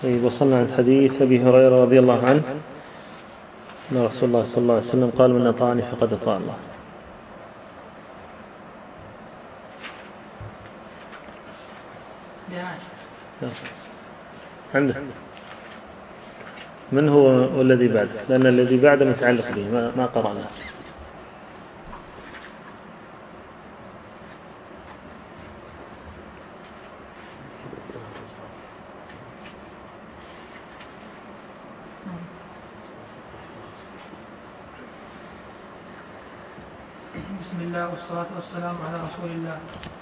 طيب، وصلنا عند حديث أبي هريرة رضي الله عنه أن رسول الله صلى الله عليه وسلم قال: من أطاعني فقد أطاع الله. عنده من هو والذي بعده؟ لأن الذي بعده متعلق به، ما قرأنا. بسم الله والصلاة والسلام على رسول الله.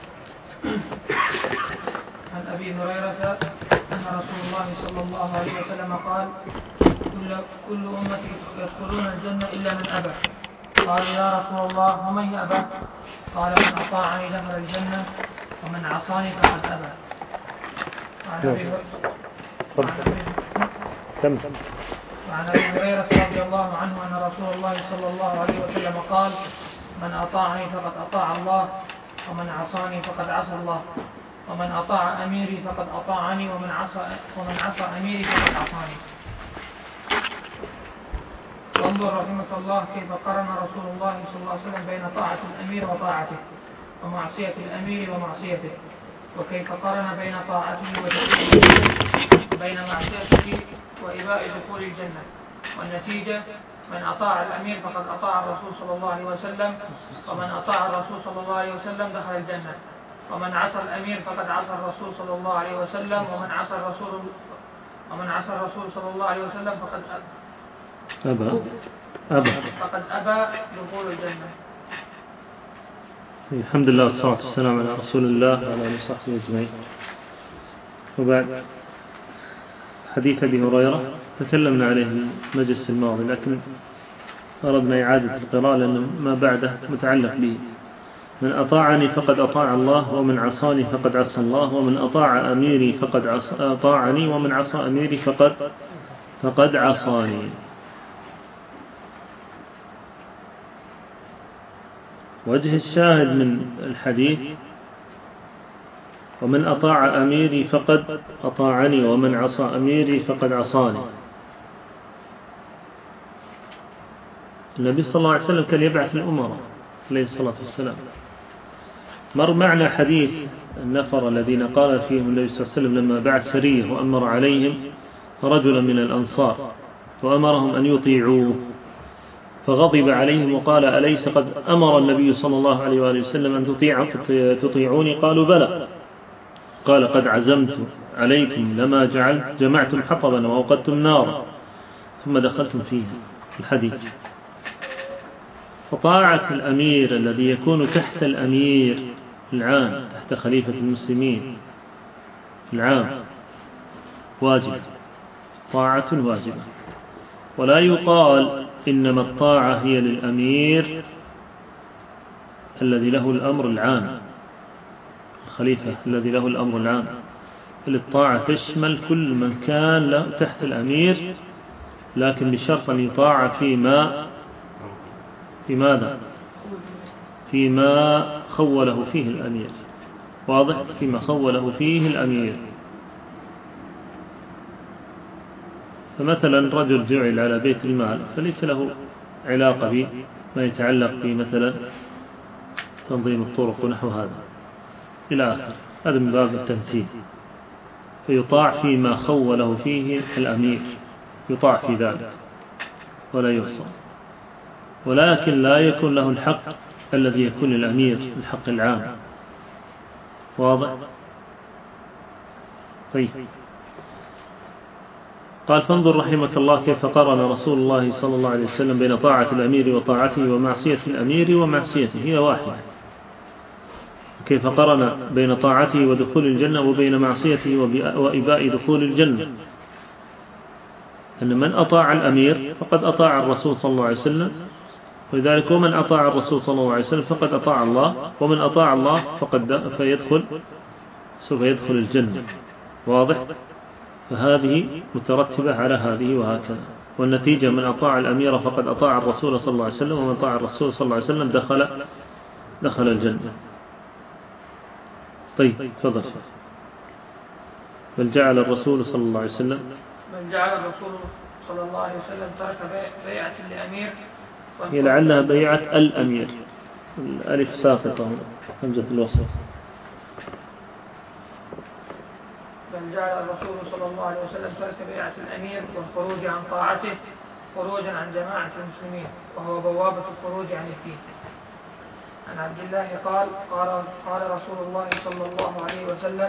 عن أبي هريرة أن رسول الله صلى الله عليه وسلم قال: كل أمتي يدخلون الجنة إلا من أبى. قال: يا رسول الله ومن يأبى؟ قال: من أطاعني دخل الجنة ومن عصاني فقد أبى. وعن أبي هريرة رضي الله عنه أن رسول الله صلى الله عليه وسلم قال: من أطاعني فقد أطاع الله ومن عصاني فقد عصى الله ومن أطاع أميري فقد أطاعني ومن عصى أميري فقد عصاني. وانظر رحمك الله كيف قرن رسول الله صلى الله عليه وسلم بين طاعة الأمير وطاعته ومعصية الأمير ومعصيته، وكيف قرن بين طاعته ودخوله بين معصيته وإباء دخول الجنة. والنتيجة: من أطاع الأمير فقد أطاع الرسول صلى الله عليه وسلم، ومن أطاع الرسول صلى الله عليه وسلم دخل الجنة، ومن عصى الأمير فقد عصى الرسول صلى الله عليه وسلم، ومن عصى الرسول صلى الله عليه وسلم فقد أبى دخول الجنة. الحمد لله والصلاة والسلام على رسول الله وعلى آله وصحبه أجمعين. وبعد، حديث أبي هريرة تكلمنا عليه المجلس الماضي، لكن أردنا إعادة القراءة لأن ما بعده متعلق به. من أطاعني فقد أطاع الله ومن عصاني فقد عصى الله ومن أطاع أميري فقد أطاعني ومن عصى أميري فقد عصاني. وجه الشاهد من الحديث: ومن أطاع أميري فقد أطاعني ومن عصى أميري فقد عصاني. النبي صلى الله عليه وسلم كان يبعث الأمراء عليه الصلاة والسلام. مر معنا حديث النفر الذين قال فيهم النبي صلى الله عليه وسلم لما بعث سرية وأمر عليهم رجلا من الأنصار وأمرهم أن يطيعوه، فغضب عليهم وقال: أليس قد أمر النبي صلى الله عليه وآله وسلم أن تطيعوني؟ قالوا: بلى. قال: قد عزمت عليكم لما جمعتم حطبا وأوقدتم نارا ثم دخلتم فيه. الحديث. فطاعة الأمير الذي يكون تحت الأمير العام، تحت خليفة المسلمين العام، واجب، طاعة واجبة. ولا يقال إنما الطاعة هي للأمير الذي له الأمر العام، الخليفة الذي له الأمر العام، بل الطاعة تشمل كل من كان له تحت الأمير، لكن بشرط أن يطاع فيما خوله فيه الأمير. واضح؟ فيما خوله فيه الأمير. فمثلا رجل جعل على بيت المال فليس له علاقة بما يتعلق بمثلا تنظيم الطرق ونحو هذا إلى آخر، هذا من باب التمثيل. فيطاع فيما خوله فيه الأمير، يطاع في ذلك ولا يعصى، ولكن لا يكون له الحق الذي يكون للأمير، الحق العام. واضح؟ طيب. قال: فانظر رحمك الله كيف قرن رسول الله صلى الله عليه وسلم بين طاعة الأمير وطاعته ومعصية الأمير ومعصيته، هي واحدة. كيف قرن بين طاعته ودخول الجنة وبين معصيته وإباء دخول الجنة. أن من أطاع الأمير فقد أطاع الرسول صلى الله عليه وسلم، ولذلك ومن أطاع الرسول صلى الله عليه وسلم فقد أطاع الله، ومن أطاع الله سوف يدخل الجنة. واضح؟ فهذه مترتبة على هذه وهكذا. والنتيجة: من أطاع الأمير فقد أطاع الرسول صلى الله عليه وسلم، ومن أطاع الرسول صلى الله عليه وسلم دخل الجنة. طيب، تفضل. بل جعل الرسول صلى الله عليه وسلم ترك بيعة الأمير. هي لعلها بيعة الأمير، الألف ساقطة همزة الوصل. بل جعل الرسول صلى الله عليه وسلم ترك بيعة الأمير والخروج عن طاعته خروجا عن جماعة المسلمين، وهو بوابة الخروج عن الدين. عن عبد الله قال رسول الله صلى الله عليه وسلم: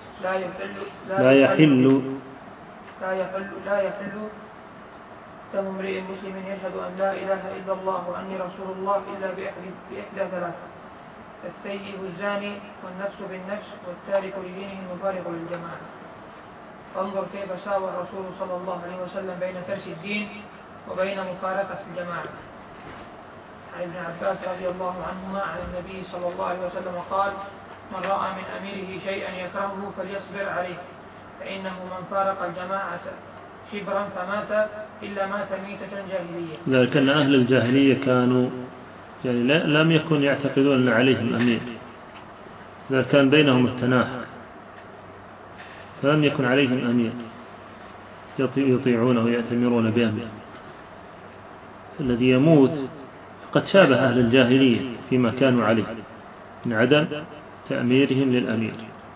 لا يحل دم امرئ مسلم يشهد أن لا إله إلا الله وأني رسول الله إلا بإحدى ثلاث: السيب الزاني، والنفس بالنفس، والتارك لدينه المفارق للجماعة. فانظر كيف ساوى الرسول صلى الله عليه وسلم بين ترك الدين وبين مفارقة الجماعة. عن ابن عباس رضي الله عنهما عن النبي صلى الله عليه وسلم قال: من رأى من أميره شيئا يكرهه فليصبر عليه، فإنه من فارق الجماعة شبرا فمات إلا مات ميتة جاهلية. لكن أهل الجاهلية كانوا يعني لم يكن يعتقدون أن عليهم أمير، إذا كان بينهم التناحر فلم يكن عليهم أمير يطيعونه ويأتمرون بأمره. الذي يموت قد شابه أهل الجاهلية فيما كانوا عليه من عدم تأميرهم للأمير.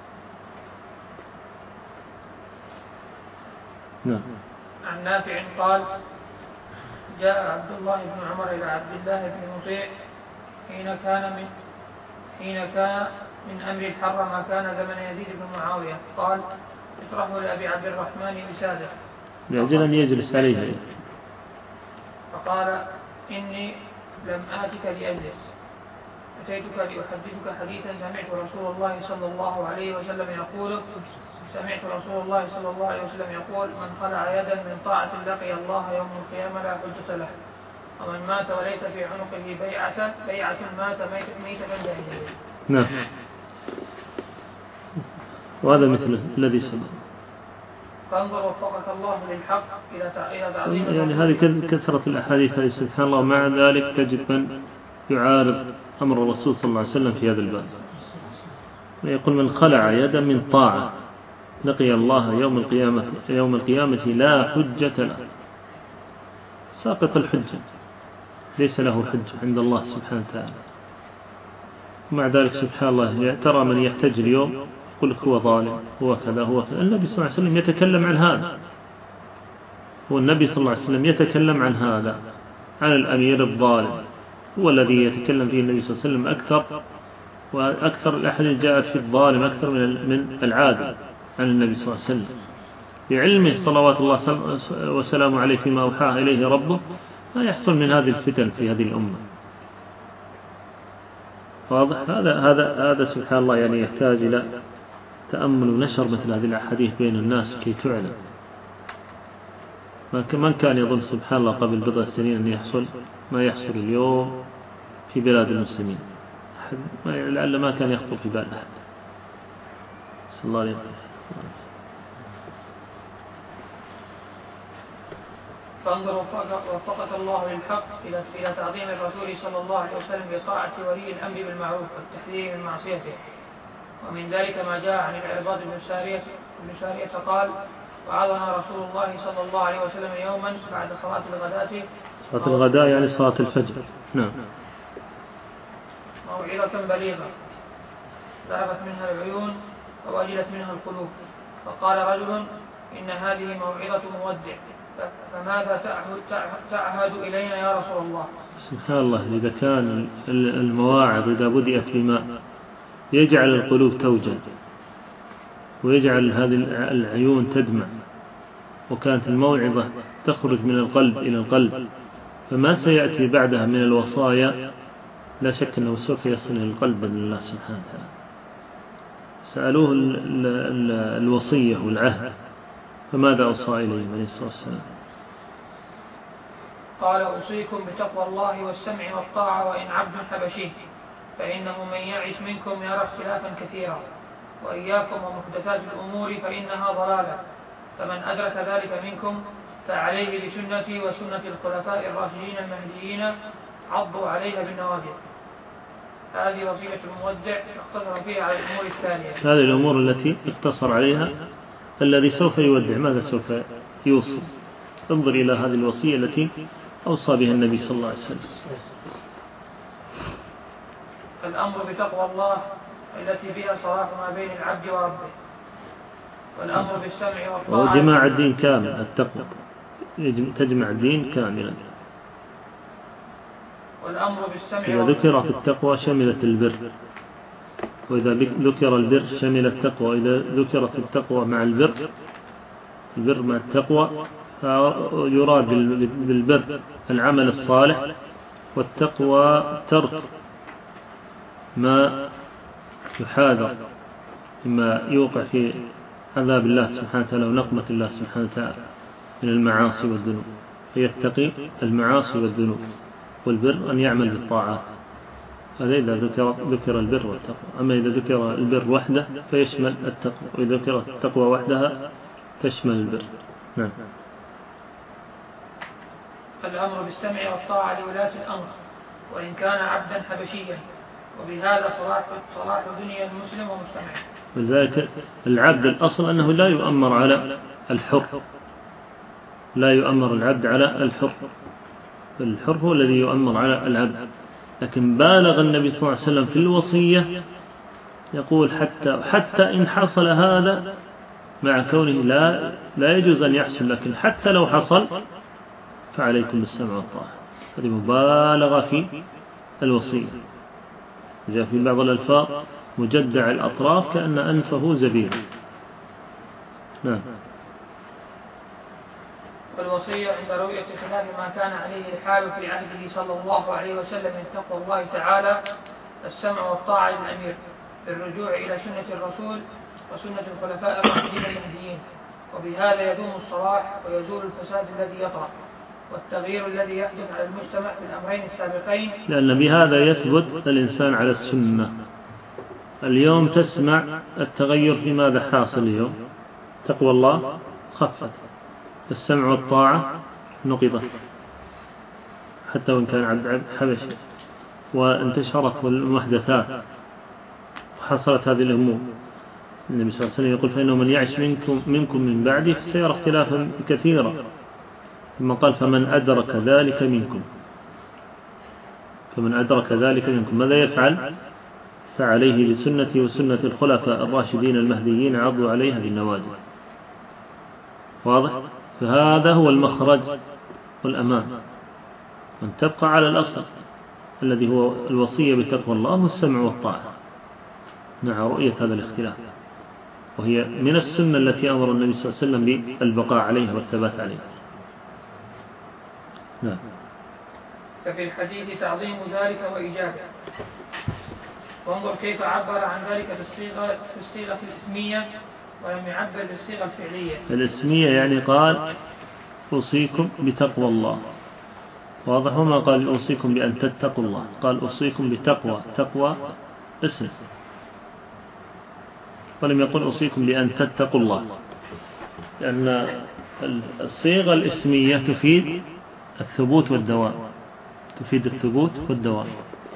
نعم. عن نافع قال: جاء عبد الله بن عمر إلى عبد الله بن مطيع حين كان من أمر الحر ما كان زمن يزيد بن معاوية، قال: اطرحه لأبي عبد الرحمن بساده، لأجل أن يجلس عليه. فقال: إني لم آتك لأجلس، أتيتك لأحدثك حديثا سمعت رسول الله صلى الله عليه وسلم يقول: من خلع يدا من طاعة لقي الله يوم القيامة لا حجة له، ومن مات وليس في عنقه بيعة مات ميتة جاهلية. نعم. وهذا مثل الذي سمع. فانظر وفقك الله للحق إلى تعظيم. يعني هذه كثرة الأحاديث هذه سبحان الله، ومع ذلك تجد من يعارض أمر الرسول صلى الله عليه وسلم في هذا الباب، ويقول: من خلع يدا من طاعة لقي الله يوم القيامة لا حجة له. ساقط الحجة، ليس له حجة عند الله سبحانه وتعالى. ومع ذلك سبحان الله ترى من يحتج اليوم يقول لك هو ظالم، هو كذا هو كذا. النبي صلى الله عليه وسلم يتكلم عن هذا، والنبي صلى الله عليه وسلم يتكلم عن هذا، عن الأمير الظالم، هو الذي يتكلم فيه النبي صلى الله عليه وسلم وأكثر الأحاديث جاءت في الظالم أكثر من العادل عن النبي صلى الله عليه وسلم، لعلمه صلوات الله وسلامه عليه فيما أوحاه إليه ربه ما يحصل من هذه الفتن في هذه الأمة. واضح؟ هذا سبحان الله يعني يحتاج إلى تأمل ونشر مثل هذه الأحاديث بين الناس كي تعلم. من كان يظن سبحان الله قبل بضع سنين أن يحصل ما يحصل اليوم في بلاد المسلمين؟ لعل ما كان يخطر في بال أحد. صلى الله عليه وسلم. فانظر وفقك الله للحق إلى تعظيم الرسول صلى الله عليه وسلم بطاعة ولي الأمر بالمعروف والتحذير من معصيته. ومن ذلك ما جاء عن العرباض بن سارية قال: وعظنا رسول الله صلى الله عليه وسلم يوما بعد صلاة الغداة. صلاة الغداء يعني صلاة الفجر. نعم. موعظة بليغة ذهبت منها العيون ووجلت منها القلوب، فقال رجل: إن هذه موعظة مودع، فماذا تعهد إلينا يا رسول الله؟ سبحان الله، إذا كان المواعظ إذا بدأت بما يجعل القلوب توجل ويجعل هذه العيون تدمع، وكانت الموعظة تخرج من القلب إلى القلب، فما سيأتي بعدها من الوصايا لا شك أنه سوف يصل إلى القلب بإذن الله سبحانه وتعالى. سألوه الوصية والعهد، فماذا أوصى إليهم عليه الصلاة والسلام؟ قال: أوصيكم بتقوى الله والسمع والطاعة وإن عبد حبشي، فإنه من يعش منكم يرى اختلافا كثيرا، وإياكم ومحدثات الأمور فإنها ضلالة، فمن أدرك ذلك منكم فعليه بسنتي وسنة الخلفاء الراشدين المهديين عضوا عليها بالنواجذ. هذه وصية المودع اقتصر فيها على الأمور التالية. هذه الأمور التي اقتصر عليها الذي سوف يودع ماذا سوف يوصي؟ انظر إلى هذه الوصية التي أوصى بها النبي صلى الله عليه وسلم. الأمر بتقوى الله التي بها صلاح ما بين العبد وربه، والأمر بالسمع والطاعة وجماع الدين كامل. التقوى تجمع الدين كاملا. والأمر بالسمع إذا ذكرت التقوى شملت البر، وإذا ذكر البر شمل التقوى، وإذا ذكرت التقوى مع البر مع التقوى يراد بالبر العمل الصالح، والتقوى ترك ما يحاذر مما يوقع في عذاب الله سبحانه وتعالى ونقمة الله سبحانه وتعالى من المعاصي والذنوب، فيتقي المعاصي والذنوب. والبر أن يعمل بالطاعات، هذا إذا ذكر البر والتقوى. أما إذا ذكر البر وحده فيشمل التقوى، وإذا ذكرت التقوى وحدها تشمل البر. نعم. الأمر بالسمع والطاعة لولاة الأمر وإن كان عبدا حبشيا، وبهذا صلاح دنيا المسلم ومجتمعه. ولذلك العبد الأصل أنه لا يؤمر على الحر، لا يؤمر العبد على الحر، الحر هو الذي يؤمر على العبد. لكن بالغ النبي صلى الله عليه وسلم في الوصية، يقول حتى إن حصل هذا مع كونه لا يجوز أن يحصل، لكن حتى لو حصل فعليكم بالسمع والطاعة. هذه مبالغة في الوصية. جاء في بعض الألفاظ مجدع الأطراف كأن أنفه زبيب. نعم. والوصية عند رؤية خلاف ما كان عليه الحال في عهده صلى الله عليه وسلم من تقوى الله تعالى السمع والطاعة للأمير بالرجوع إلى سنة الرسول وسنة الخلفاء الراشدين المهديين، وبهذا يدوم الصلاح ويزول الفساد الذي يطرأ والتغيير الذي يحدث على المجتمع في الأمرين السابقين، لأن بهذا يثبت الإنسان على السنة. اليوم تسمع التغير في ماذا حاصل اليوم؟ تقوى الله خفت، السمع والطاعة نقضت حتى وإن كان عبد حبشي، وانتشرت المحدثات وحصلت هذه الأمور. النبي صلى الله عليه وسلم يقول فإنه من يعش منكم من بعدي فسيرى اختلافا كثيرا، ثم قال فمن أدرك ذلك منكم ماذا يفعل؟ فعليه بسنتي وسنة الخلفاء الراشدين المهديين عضوا عليها بالنواجذ. واضح؟ فهذا هو المخرج والأمان، أن تبقى على الأصل الذي هو الوصية بتقوى الله والسمع والطاعة مع رؤية هذا الاختلاف، وهي من السنة التي أمر النبي صلى الله عليه وسلم بالبقاء عليها والثبات عليها. نعم. ففي الحديث تعظيم ذلك وإيجابه. وانظر كيف عبر عن ذلك في الصيغة الإسمية ولم يعبر بالصيغة الفعلية. الإسمية يعني قال أوصيكم بتقوى الله، واضح؟ ما قال أوصيكم بأن تتقوا الله، قال أوصيكم بتقوى، تقوى اسم، ولم يقل أوصيكم بأن تتقوا الله، لأن الصيغة الإسمية تفيد الثبوت والدوام،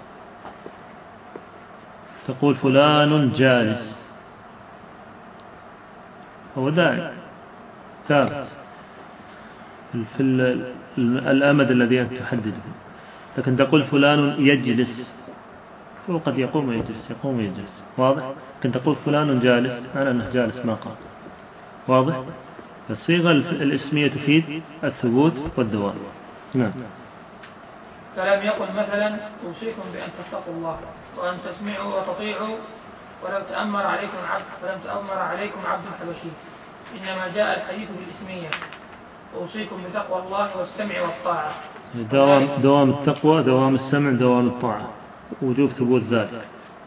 تقول فلان جالس، هو دائم ثابت في الأمد الذي أنت تحدده. لكن تقول فلان يجلس، وقد يقوم ويجلس، واضح؟ لكن تقول فلان جالس معنى أنه جالس ما قام، واضح؟ الصيغة الاسمية تفيد الثبوت والدوام. نعم. فلم يقل مثلا أوصيكم بأن تتقوا الله وأن تسمعوا وتطيعوا ولم تأمر عليكم عبد حبشي، إنما جاء الحديث بالإسمية أوصيكم بتقوى الله والسمع والطاعة. دوام التقوى، دوام السمع، دوام الطاعة، وجوب ثبوت ذلك.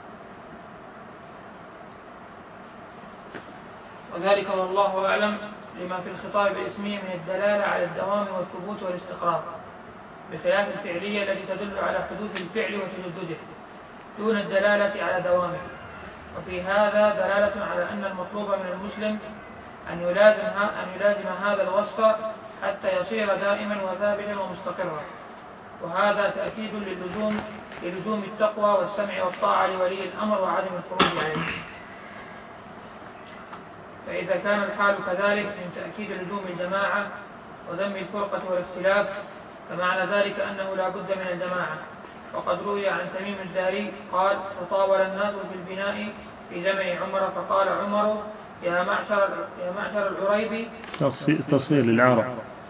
وذلك والله أعلم لما في الخطاب الإسمية من الدلالة على الدوام والثبوت والاستقرار، بخلاف الفعلية التي تدل على حدوث الفعل وتجدده دون الدلالة على دوامه. وفي هذا دلالة على أن المطلوب من المسلم أن يلازم هذا الوصف حتى يصير دائما وثابتا ومستقرا، وهذا تأكيد للزوم التقوى والسمع والطاعة لولي الأمر وعدم الخروج عليه. فإذا كان الحال كذلك من تأكيد لزوم الجماعة وذم الفرقة والاختلاف فمعنى ذلك أنه لا بد من الجماعة. وقد روي عن تميم الداري قال: تطاول الناس في البناء في زمن عمر فقال عمر: يا معشر العريب. تصوير للعرب.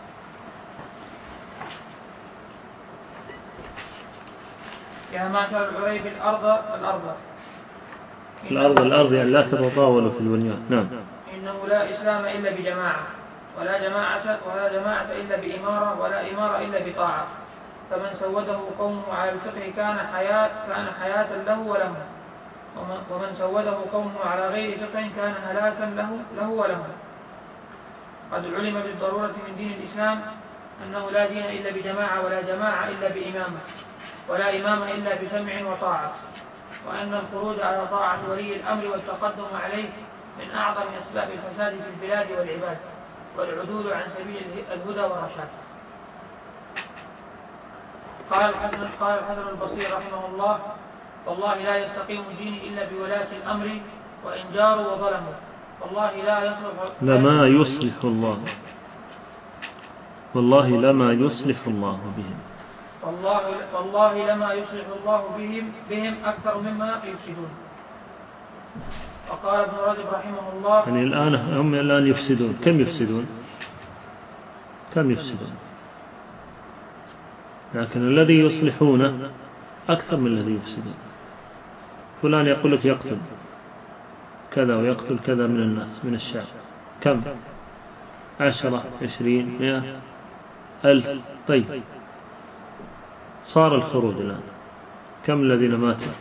يا معشر العريب الأرض يعني لا تتطاولوا في البنيان. نعم. إنه لا إسلام إلا بجماعة، ولا جماعة إلا بإمارة، ولا إمارة إلا بطاعة. فمن سوده قومه على الفقه كان حياة له وله، ومن سوده قومه على غير فقه كان هلاكا له وله. قد علم بالضرورة من دين الإسلام أنه لا دين إلا بجماعة، ولا جماعة إلا بإمامة، ولا إمامة إلا بسمع وطاعة، وأن الخروج على طاعة ولي الأمر والتقدم عليه من أعظم أسباب الفساد في البلاد والعباد والعدول عن سبيل الهدى والرشاد. قال الحسن البصري رحمه الله: والله لا يستقيم الدين إلا بولاة الأمر وإن جاروا وظلموا، والله لما يصلح الله بهم أكثر مما يفسدون. وقال ابن رجب رحمه الله: يعني هم الآن يفسدون. كم يفسدون؟ لكن الذي يصلحونه أكثر من الذي يفسدون. فلان يقول لك يقتل كذا ويقتل كذا من الناس من الشعب. كم؟ 10 20 100 1000. طيب صار الخروج الآن كم الذين ماتوا؟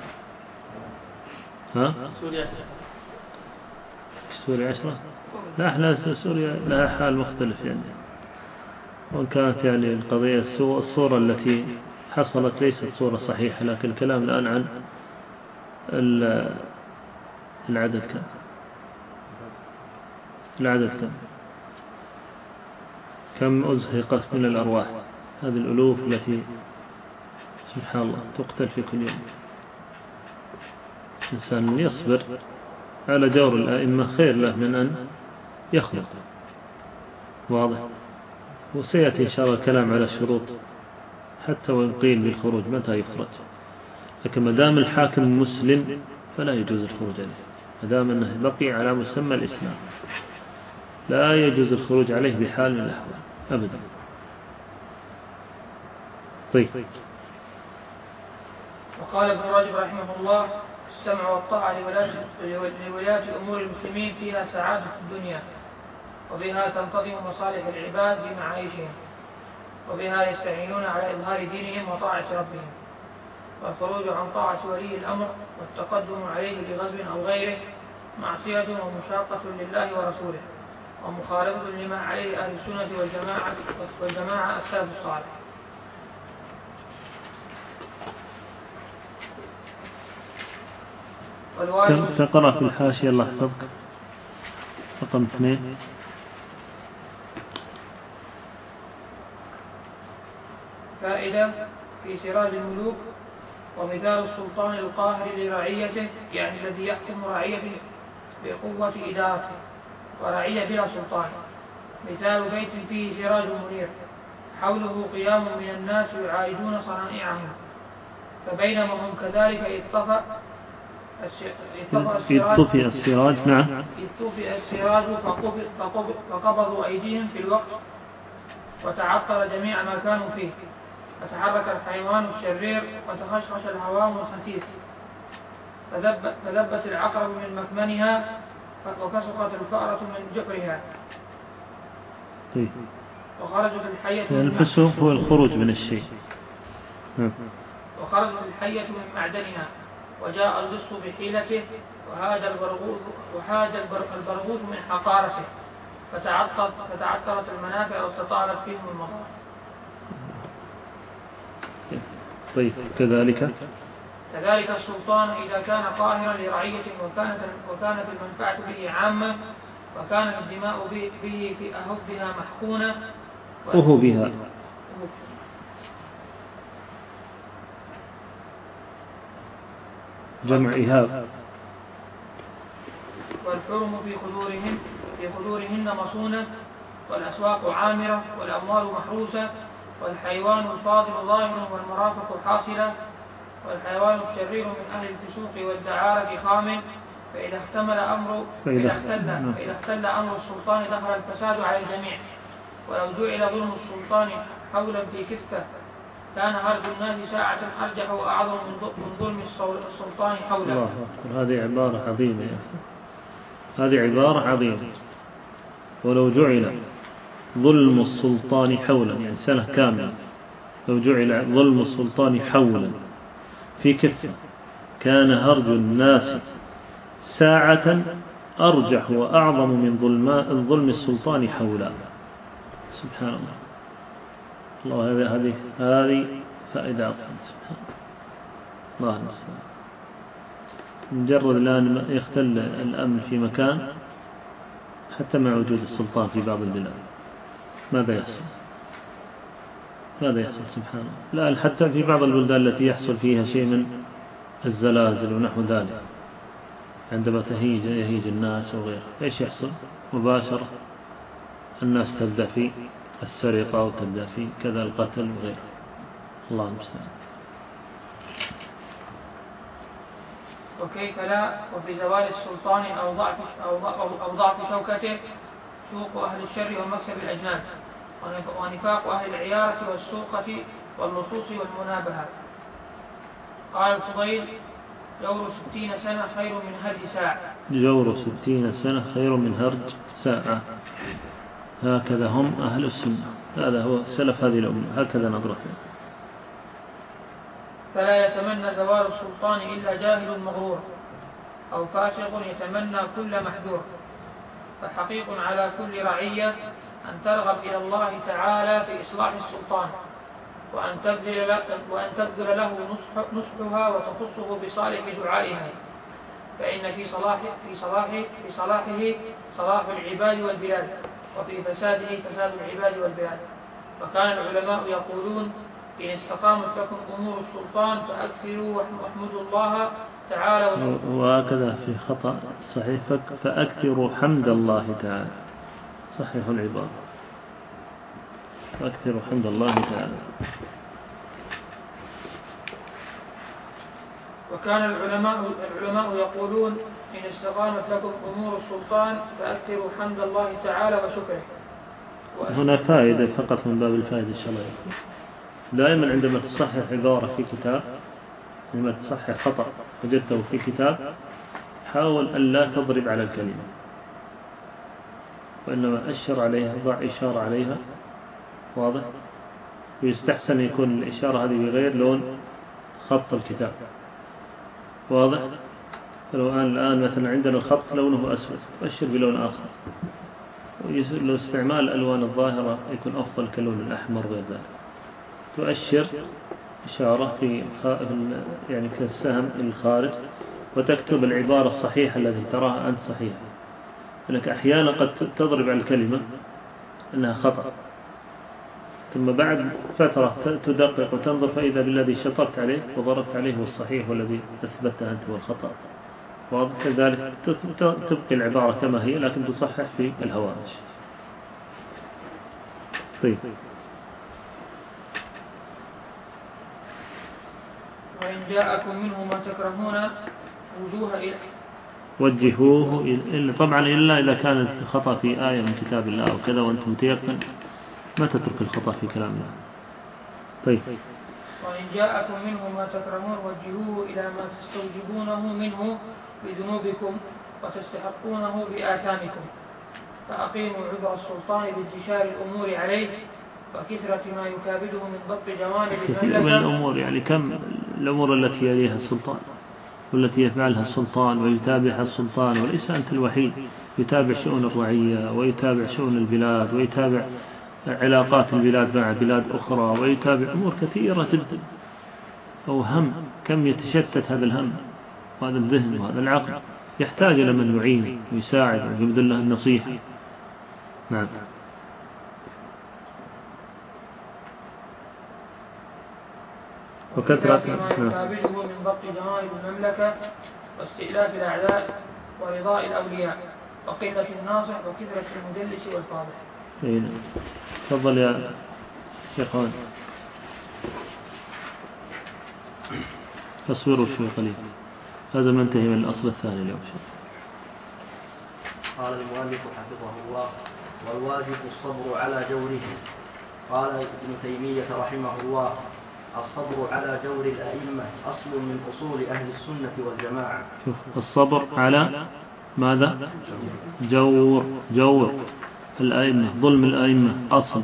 سوريا 10. لا، احنا سوريا لها حال مختلف يعني، وإن كانت يعني القضية الصورة التي حصلت ليست صورة صحيحة، لكن الكلام الآن عن العدد كم أزهقت من الأرواح، هذه الألوف التي سبحان الله تقتل في كل يوم. إنسان يصبر على جور الآئمة خير له من أن يخرج. واضح. وسيأتي إن شاء الله الكلام على الشروط حتى وإن قيل بالخروج متى يخرج. لكن ما دام الحاكم مسلم فلا يجوز الخروج عليه، ما دام أنه بقي على مسمى الإسلام لا يجوز الخروج عليه بحال من الأحوال أبدا. طيب. وقال ابن رجب رحمه الله: السمع والطاعة لولاة أمور المسلمين فيها سعادة الدنيا، وبها تنتظم مصالح العباد في معايشهم، وبها يستعينون على إظهار دينهم وطاعة ربهم. والخروج عن طاعة ولي الأمر والتقدم عليه بغزو أو غيره معصية ومشاقة لله ورسوله، ومخالفة لما عليه أهل السنة والجماعة السلف الصالح. تقرأ في الحاشية الله يحفظك رقم 2. فائدة في سراج الملوك: ومثال السلطان القاهر لرعيته، يعني الذي يحكم رعيته بقوة إدارته، ورعية بلا سلطان. مثال بيت فيه سراج منير حوله قيام من الناس يعايدون صنائعهم، فبينما هم كذلك طفئ السراج. نعم. طفئ السراج فقبضوا أيديهم في الوقت، وتعطل جميع ما كانوا فيه، فتحرك الحيوان الشرير، وتخشخش الهوام الخسيس، فذبت العقرب من مكمنها، وفسقت الفأرة من جحرها. وخرجت الحية الفسوق هو الخروج من الشيء. وخرجت الحية من معدنها، وجاء اللص بحيلته، وهاج البرغوث من حقارته، فتعطلت المنافع واستطالت فيهم المضار. طيب. كذلك السلطان إذا كان قاهرا لرعية وكانت المنفعة به عامة، وكانت الدماء به في أهبها محقونة أهبها جمع إهاب، والحرم في خدورهم وفي حضورهن مصونة، والأسواق عامرة، والأموال محروسة، والحيوان الفاضل ظاهر والمرافق حاصلة، والحيوان الشرير من أهل الفسوق والدعارة خام. فإذا اختل أمر السلطان دخل الفساد على الجميع. ولو جعل ظلم السلطان حولا في كفة كان هرج الناس ساعة أرجح وأعظم من ظلم السلطان حولا. الله أكبر. هذه عبارة عظيمة يا أخي. هذه عبارة عظيمة. ولو جعل ظلم السلطان حولا، يعني سنة كاملة، لو جعل ظلم السلطان حولا في كفة كان هرج الناس ساعة أرجح وأعظم من ظلم السلطان حولا. سبحان الله. الله هذه فائدة عظيمة. سبحان الله المستعان. مجرد الآن يختل الأمن في مكان حتى مع وجود السلطان في بعض البلاد، ماذا يحصل؟ سبحان الله. لا، حتى في بعض البلدان التي يحصل فيها شيء من الزلازل ونحو ذلك، عندما يهيج الناس وغيره، ايش يحصل؟ مباشرة الناس تبدأ في السرقة وتبدأ في كذا القتل وغيره. الله المستعان. وكيف لا وفي زوال السلطان أو ضعف شوكته سوق أهل الشر ومكسب الأجناد، ونفاق أهل العيارة والسوقة واللصوص والمنابهة. قال الفضيل: جور 60 سنة خير من هرج ساعة. جور 60 سنة خير من هرج ساعة. هكذا هم أهل السنة، هذا هو سلف هذه الأمة، هكذا نظرته. فلا يتمنى زوال السلطان إلا جاهل مغرور أو فاسق يتمنى كل محذور. فحقيق على كل رعية أن ترغب إلى الله تعالى في إصلاح السلطان، وأن تبذل له نصحها وتخصه بصالح دعائها، فإن في صلاحه صلاح العباد والبلاد، وفي فساده فساد العباد والبلاد. وكان العلماء يقولون: إن استقامت لكم أمور السلطان فأكثروا واحمدوا الله تعالى. وهكذا في خطأ صحيح: فأكثروا حمد الله تعالى. صحيح العبارة: فأكثروا حمد الله تعالى. وكان العلماء يقولون: إن استقامت لكم أمور السلطان فأكثروا حمد الله تعالى وشكره. هنا فائدة فقط من باب الفائدة إن شاء الله. دائما عندما تصحح عبارة في كتاب، عندما تصحح خطأ وجدته في كتاب، حاول أن لا تضرب على الكلمة، وإنما أشر عليها، ضع إشارة عليها، واضح؟ ويستحسن يكون الإشارة هذه بغير لون خط الكتاب، واضح؟ لو الآن مثلا عندنا الخط لونه أسود، أشر بلون آخر. لو استعمال الألوان الظاهرة يكون أفضل كاللون الأحمر غير ذلك. تؤشر إشارة في يعني كالسهم الخارج، وتكتب العبارة الصحيحة التي تراها أنت صحيحة، لأنك أحيانا قد تضرب على الكلمة أنها خطأ، ثم بعد فترة تدقق وتنظر فإذا بالذي شطبت عليه وضربت عليه هو الصحيح والذي أثبته أنت هو الخطأ. وكذلك تبقي العبارة كما هي لكن تصحح في الهوامش. طيب. وإن جاءكم منه ما تكرهون وجهوه طبعا إلا إذا كانت خطأ في آية من كتاب الله أو كذا وأنتم متيقن، ما تترك الخطأ في كلام الله. طيب. وإن جاءكم منه ما تكرهون وجهوه إلى ما تستوجبونه منه بذنوبكم وتستحقونه بآثامكم، فأقيموا عذر السلطان بانتشار الأمور عليه وكثرة ما يكابده من ضبط جوانب المملكة. من الأمور يعني كم الأمور التي يليها السلطان والتي يفعلها السلطان ويتابعها السلطان، وليس أنت الوحيد، يتابع شؤون الرعية ويتابع شؤون البلاد ويتابع علاقات البلاد مع بلاد أخرى ويتابع أمور كثيرة جدا. أو هم كم يتشتت هذا الهم وهذا الذهن وهذا العقل، يحتاج إلى من يعين ويساعد ويبذل له النصيحة. نعم. وكثرة ما يقابله من ضبط جوانب المملكة واستئلاف الأعداء ورضاء الأولياء وقلة الناصح وكثرة المدلس والفاضح. أي نعم. تفضل يا شيخان. اصبروا شوي قليل، هذا منتهي من الأصل الثاني اليوم. قال المؤلف حفظه الله: والواجب الصبر على جوره. قال ابن تيمية رحمه الله: الصبر على جور الأئمة أصل من أصول أهل السنة والجماعة. شوف، الصبر على ماذا؟ جور الأئمة، ظلم الأئمة أصل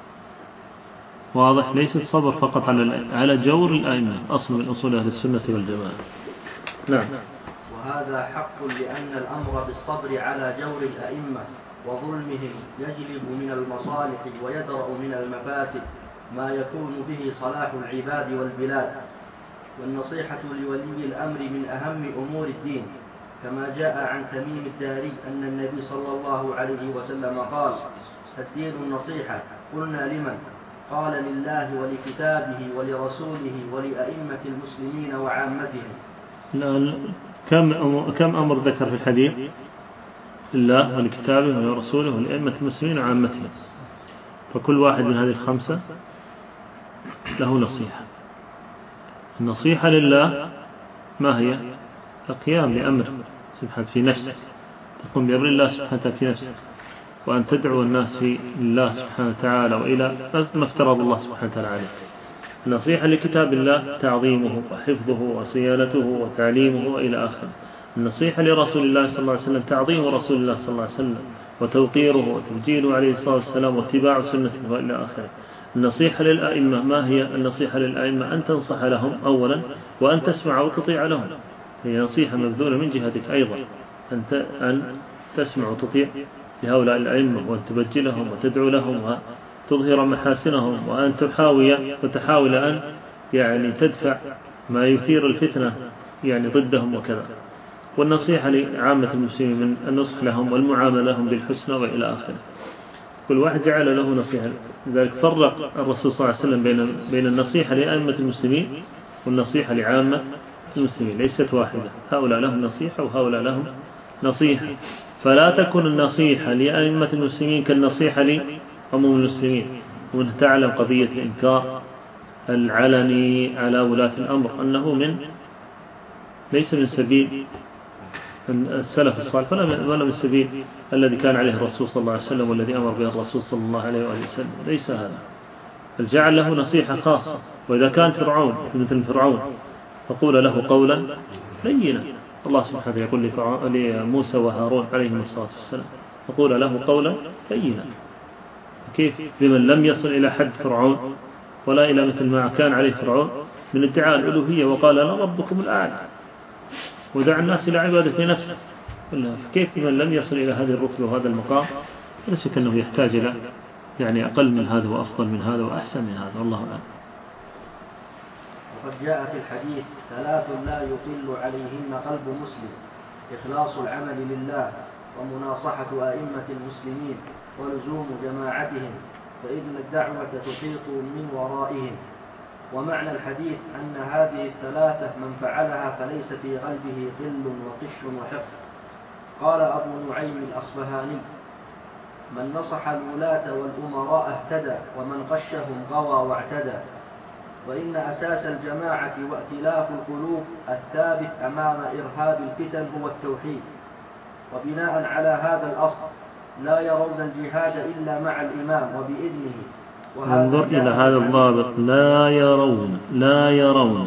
واضح، ليس الصبر فقط على جور الأئمة، أصل من أصول أهل السنة والجماعة. نعم. وهذا حق، لأن الأمر بالصبر على جور الأئمة وظلمهم يجلب من المصالح ويدرأ من المفاسد ما يكون به صلاح العباد والبلاد. والنصيحة لولي الأمر من أهم أمور الدين، كما جاء عن تميم الداري أن النبي صلى الله عليه وسلم قال: الدين النصيحة. قلنا: لمن؟ قال: لله ولكتابه ولرسوله ولأئمة المسلمين وعامتهم. كم أمر ذكر في الحديث؟ لله ولكتابه ولرسوله ولأئمة المسلمين وعامتهم. فكل واحد من هذه الخمسة له نصيحة. النصيحة لله ما هي؟ القيام بأمر سبحانه في نفسك، تقوم بأمر الله سبحانه في نفسك، وأن تدعو الناس لله سبحانه وتعالى وإلى ما افترض الله سبحانه وتعالى عليه. النصيحة لكتاب الله تعظيمه وحفظه وصيانته وتعليمه وإلى آخره. النصيحة لرسول الله صلى الله عليه وسلم تعظيم رسول الله صلى الله عليه وسلم وتوقيره وتبجيله عليه الصلاة والسلام واتباع سنته وإلى آخره. النصيحة للأئمة ما هي؟ النصيحة للأئمة أن تنصح لهم أولا، وأن تسمع وتطيع لهم. هي نصيحة مبذولة من جهتك أيضا، أن تسمع وتطيع لهؤلاء الأئمة، وأن تبجلهم وتدعو لهم وتظهر محاسنهم، وأن تحاول أن تدفع ما يثير الفتنة ضدهم وكذا. والنصيحة لعامة المسلمين من النصح لهم والمعاملة لهم بالحسنى وإلى آخره. كل واحد جعل له نصيحة. لذلك فرق الرسول صلى الله عليه وسلم بين النصيحة لأئمة المسلمين والنصيحة لعامة المسلمين، ليست واحدة. هؤلاء لهم نصيحة وهؤلاء لهم نصيحة. فلا تكن النصيحة لأئمة المسلمين كالنصيحة لعموم المسلمين. ومن تعلم قضية الإنكار العلني على ولاة الأمر أنه ليس من سبيل السلف الصالح ولا من سبيل الذي كان عليه الرسول صلى الله عليه وسلم والذي أمر به الرسول صلى الله عليه وسلم. ليس هذا. الجعل له نصيحة خاصة. وإذا كان فرعون مثل فرعون فقول له قولا لينا. الله سبحانه يقول لموسى وهارون عليهم الصلاة والسلام: فقول له قولا لينا. كيف بمن لم يصل إلى حد فرعون ولا إلى مثل ما كان عليه فرعون من ادعاء الألوهية، وقال: أنا ربكم الأعلى، ودع الناس إلى عبادة نفسه. كيف بمن لم يصل إلى هذه الرتبة وهذا المقام؟ لا شك أنه يحتاج إلى أقل من هذا وأفضل من هذا وأحسن من هذا، والله أعلم. وقد جاء في الحديث: 3 لا يطل عليهن قلب مسلم: إخلاص العمل لله، ومناصحة أئمة المسلمين، ولزوم جماعتهم، فإن الدعوة تحيط من ورائهم. ومعنى الحديث أن هذه 3 من فعلها فليس في قلبه غل وقش وحقد. قال أبو نعيم الأصبهاني: من نصح الولاة والأمراء اهتدى، ومن قشهم غوى واعتدى. وإن أساس الجماعة وائتلاف القلوب الثابت أمام إرهاب الفتن هو التوحيد. وبناء على هذا الأصل لا يرون الجهاد إلا مع الإمام وبإذنه. انظر إلى هذا الضابط: لا يرون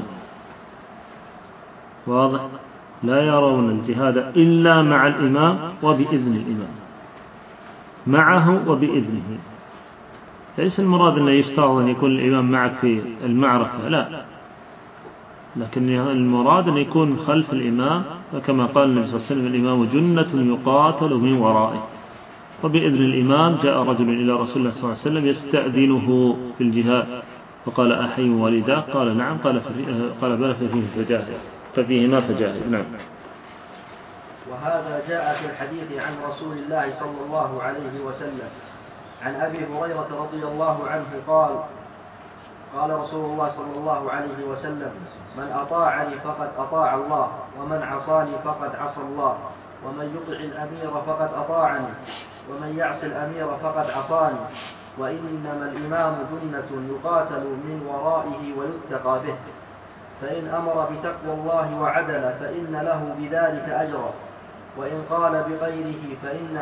واضح، لا يرون الجهاد إلا مع الإمام وبإذن الإمام، معه وبإذنه. ليس المراد أن يشترط أن يكون الإمام معك في المعركة، لا، لكن المراد أن يكون خلف الإمام، وكما قال النبي صلى الله عليه وسلم: الإمام جنة يقاتل من ورائه. وبإذن الإمام جاء رجل إلى رسول الله صلى الله عليه وسلم يستأذنه في الجهاد، فقال: أحي والداه؟ قال: نعم. قال: بلى ففيهما فجاهد. نعم. وهذا جاء في الحديث عن رسول الله صلى الله عليه وسلم عن أبي هريرة رضي الله عنه قال: قال رسول الله صلى الله عليه وسلم: من أطاعني فقد أطاع الله، ومن عصاني فقد عصى الله. ومن يطع الأمير فقد أطاعني ومن يعص الأمير فقد عصاني وإنما الإمام جنة يقاتل من ورائه ويتقى به فإن أمر بتقوى الله وعدل فإن له بذلك أجرا وإن قال بغيره فإن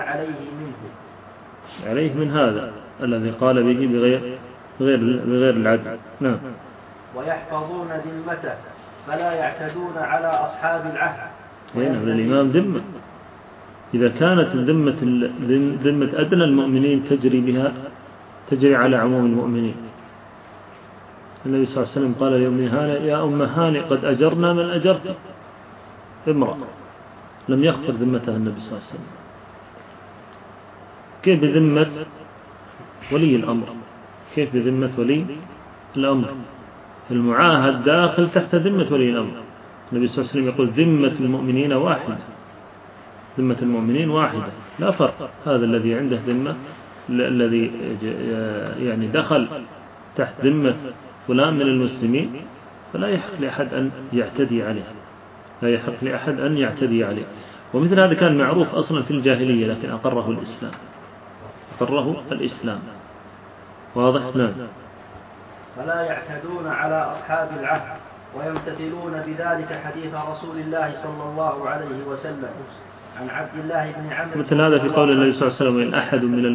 عليه من هذا الذي قال به بغير العدل. نعم. ويحفظون ذمته فلا يعتدون على أصحاب العهد. الإمام ذمة، إذا كانت ذمة أدنى المؤمنين تجري على عموم المؤمنين. النبي صلى الله عليه وسلم قال لأم هانئ يا أم هانئ قد أجرنا من أجرت امرأة، لم يغفر ذمتها النبي صلى الله عليه وسلم. كيف بذمة ولي الأمر؟ كيف بذمة ولي الأمر؟ المعاهد داخل تحت ذمة ولي الأمر. النبي صلى الله عليه وسلم يقول ذمة المؤمنين واحدة، ذمة المؤمنين واحدة لا فرق. هذا الذي عنده ذمة، الذي يعني دخل تحت ذمة فلان من المسلمين، فلا يحق لأحد أن يعتدي عليه، لا يحق لأحد أن يعتدي عليه. ومثل هذا كان معروف أصلا في الجاهلية، لكن أقره الإسلام. واضح؟ نعم. فلا يعتدون على أصحاب العهد ويمتثلون بذلك حديث رسول الله صلى الله عليه وسلم عن عبد الله بن عمرو. مثل هذا في قول النبي صلى الله عليه وسلم إن أحد من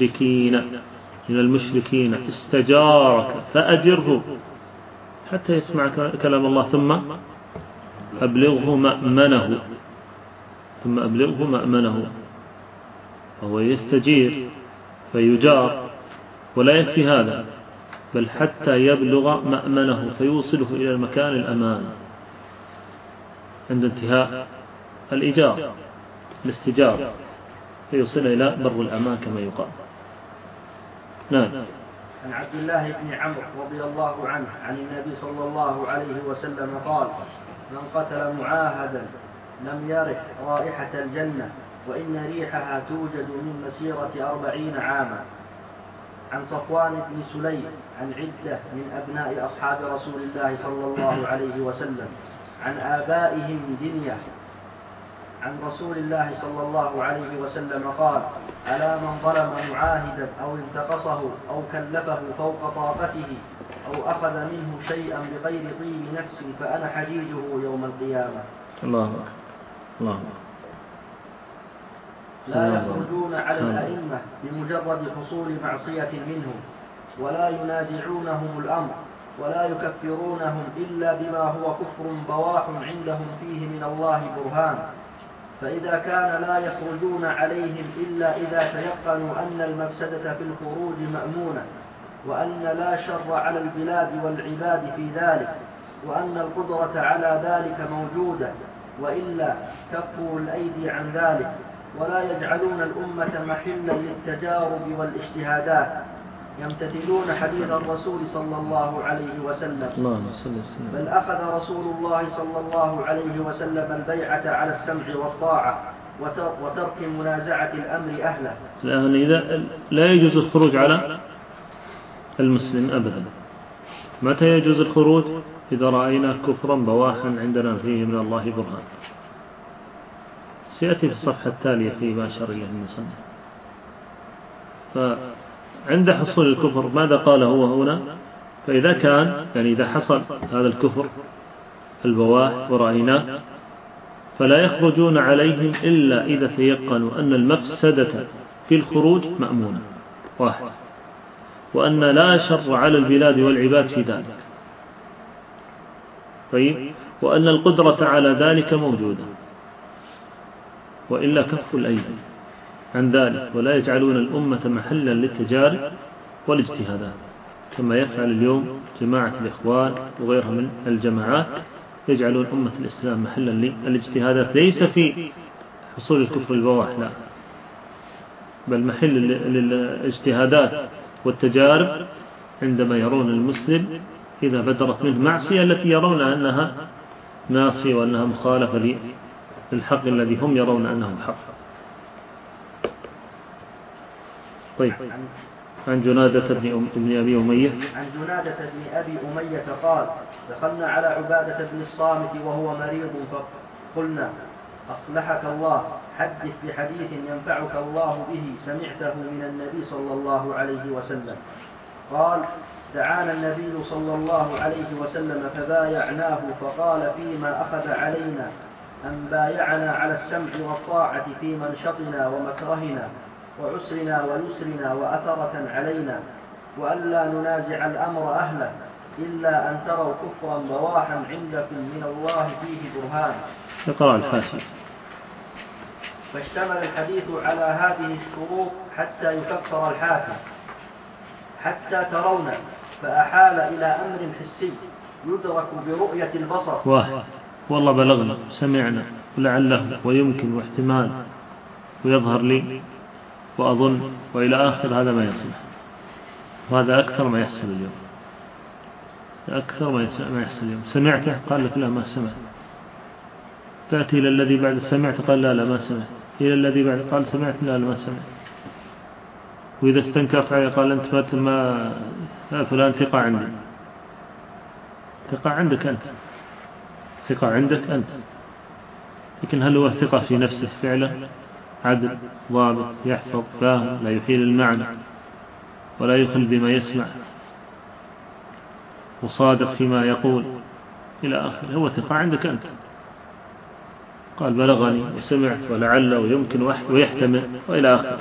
المشركين استجارك فأجره حتى يسمع كلام الله ثم أبلغه مأمنه. فهو يستجير فيجار، ولا يكفي هذا بل حتى يبلغ مأمنه فيوصله إلى المكان الأمان عند انتهاء الاستجارة، فيوصل إلى بر الأمان كما يقال. نعم. عن عبد الله بن عمرو رضي الله عنه عن النبي صلى الله عليه وسلم قال من قتل معاهدا لم يرح رائحة الجنة وإن ريحها توجد من مسيرة 40 عاما. عن صفوان بن سليم عن عدة من أبناء أصحاب رسول الله صلى الله عليه وسلم عن آبائهم دنية عن رسول الله صلى الله عليه وسلم قال ألا من ظلم معاهدا أو انتقصه أو كلفه فوق طاقته أو أخذ منه شيئا بغير طيب نفس فأنا حجيجه يوم القيامة. الله. لا يخرجون على الأئمة بمجرد حصول معصية منهم ولا ينازعونهم الأمر ولا يكفرونهم إلا بما هو كفر بواح عندهم فيه من الله برهان. فإذا كان لا يخرجون عليهم إلا إذا تيقنوا أن المفسدة في الخروج مأمونة وأن لا شر على البلاد والعباد في ذلك وأن القدرة على ذلك موجودة، وإلا كفوا الأيدي عن ذلك ولا يجعلون الأمة محلا للتجارب والاجتهادات، يمتثلون حديث الرسول صلى الله عليه وسلم. بل أخذ رسول الله صلى الله عليه وسلم البيعة على السمع والطاعة وترك منازعة الأمر أهله. الآن إذا لا يجوز الخروج على المسلم أبدا. متى يجوز الخروج؟ إذا رأينا كفرا بواحا عندنا فيه من الله برهان. سيأتي في الصفحة التالية فيما أشار إليه المصنف. فعند حصول الكفر ماذا قال هو هنا؟ فإذا كان يعني إذا حصل هذا الكفر البواح ورأيناه فلا يخرجون عليهم إلا إذا تيقنوا أن المفسدة في الخروج مأمونة واحد، وأن لا شر على البلاد والعباد في ذلك، طيب، وأن القدرة على ذلك موجودة، وإلا كفوا الأيدي عن ذلك ولا يجعلون الأمة محلا للتجارب والاجتهادات كما يفعل اليوم جماعة الإخوان وغيرها من الجماعات، يجعلون أمة الإسلام محلا للاجتهادات ليس في حصول الكفر البواح، لا، بل محل للاجتهادات والتجارب عندما يرون المسلم إذا بدرت منه معصية التي يرون أنها ناصية وأنها مخالفة للحق الذي هم يرون أنه حق. طيب. عن جنادة بن أبي أمية. عن جنادة بن أبي أمية قال: دخلنا على عبادة بن الصامت وهو مريض فقلنا: أصلحك الله، حدث بحديث ينفعك الله به سمعته من النبي صلى الله عليه وسلم. قال: دعانا النبي صلى الله عليه وسلم فبايعناه، فقال: فيما أخذ علينا أن بايعنا على السمع والطاعة في منشطنا ومكرهنا وعسرنا ويسرنا وأثرة علينا، وألا ننازع الأمر أهله إلا أن تروا كفرا بواحا عندكم من الله فيه برهان. يقرأ الحاشية. فاشتمل الحديث على هذه الشروط حتى يكفر الحاكم حتى ترون، فأحال إلى أمر حسي يدرك برؤية البصر. والله بلغنا سمعنا ولعله ويمكن واحتمال ويظهر لي وأظن وإلى آخر، هذا ما يصلح، وهذا أكثر ما يحصل اليوم، أكثر ما يحصل اليوم. سمعته قال لك لا ما سمعت، تأتي إلى الذي بعد سمعت قال لا ما سمعت، إلى الذي بعد قال سمعت لا ما سمعت. وإذا استنكف عليه قال أنت ما فلان ثقة عندي. ثقة عندك أنت، ثقة عندك أنت، لكن هل هو ثقة في نفسه فعلا؟ عدل ضابط يحفظ فاهم لا يحيل المعنى ولا يخل بما يسمع وصادق فيما يقول إلى آخر، هو ثقة عندك أنت. قال بلغني وسمعت ولعل ويمكن ويحتمل وإلى آخر.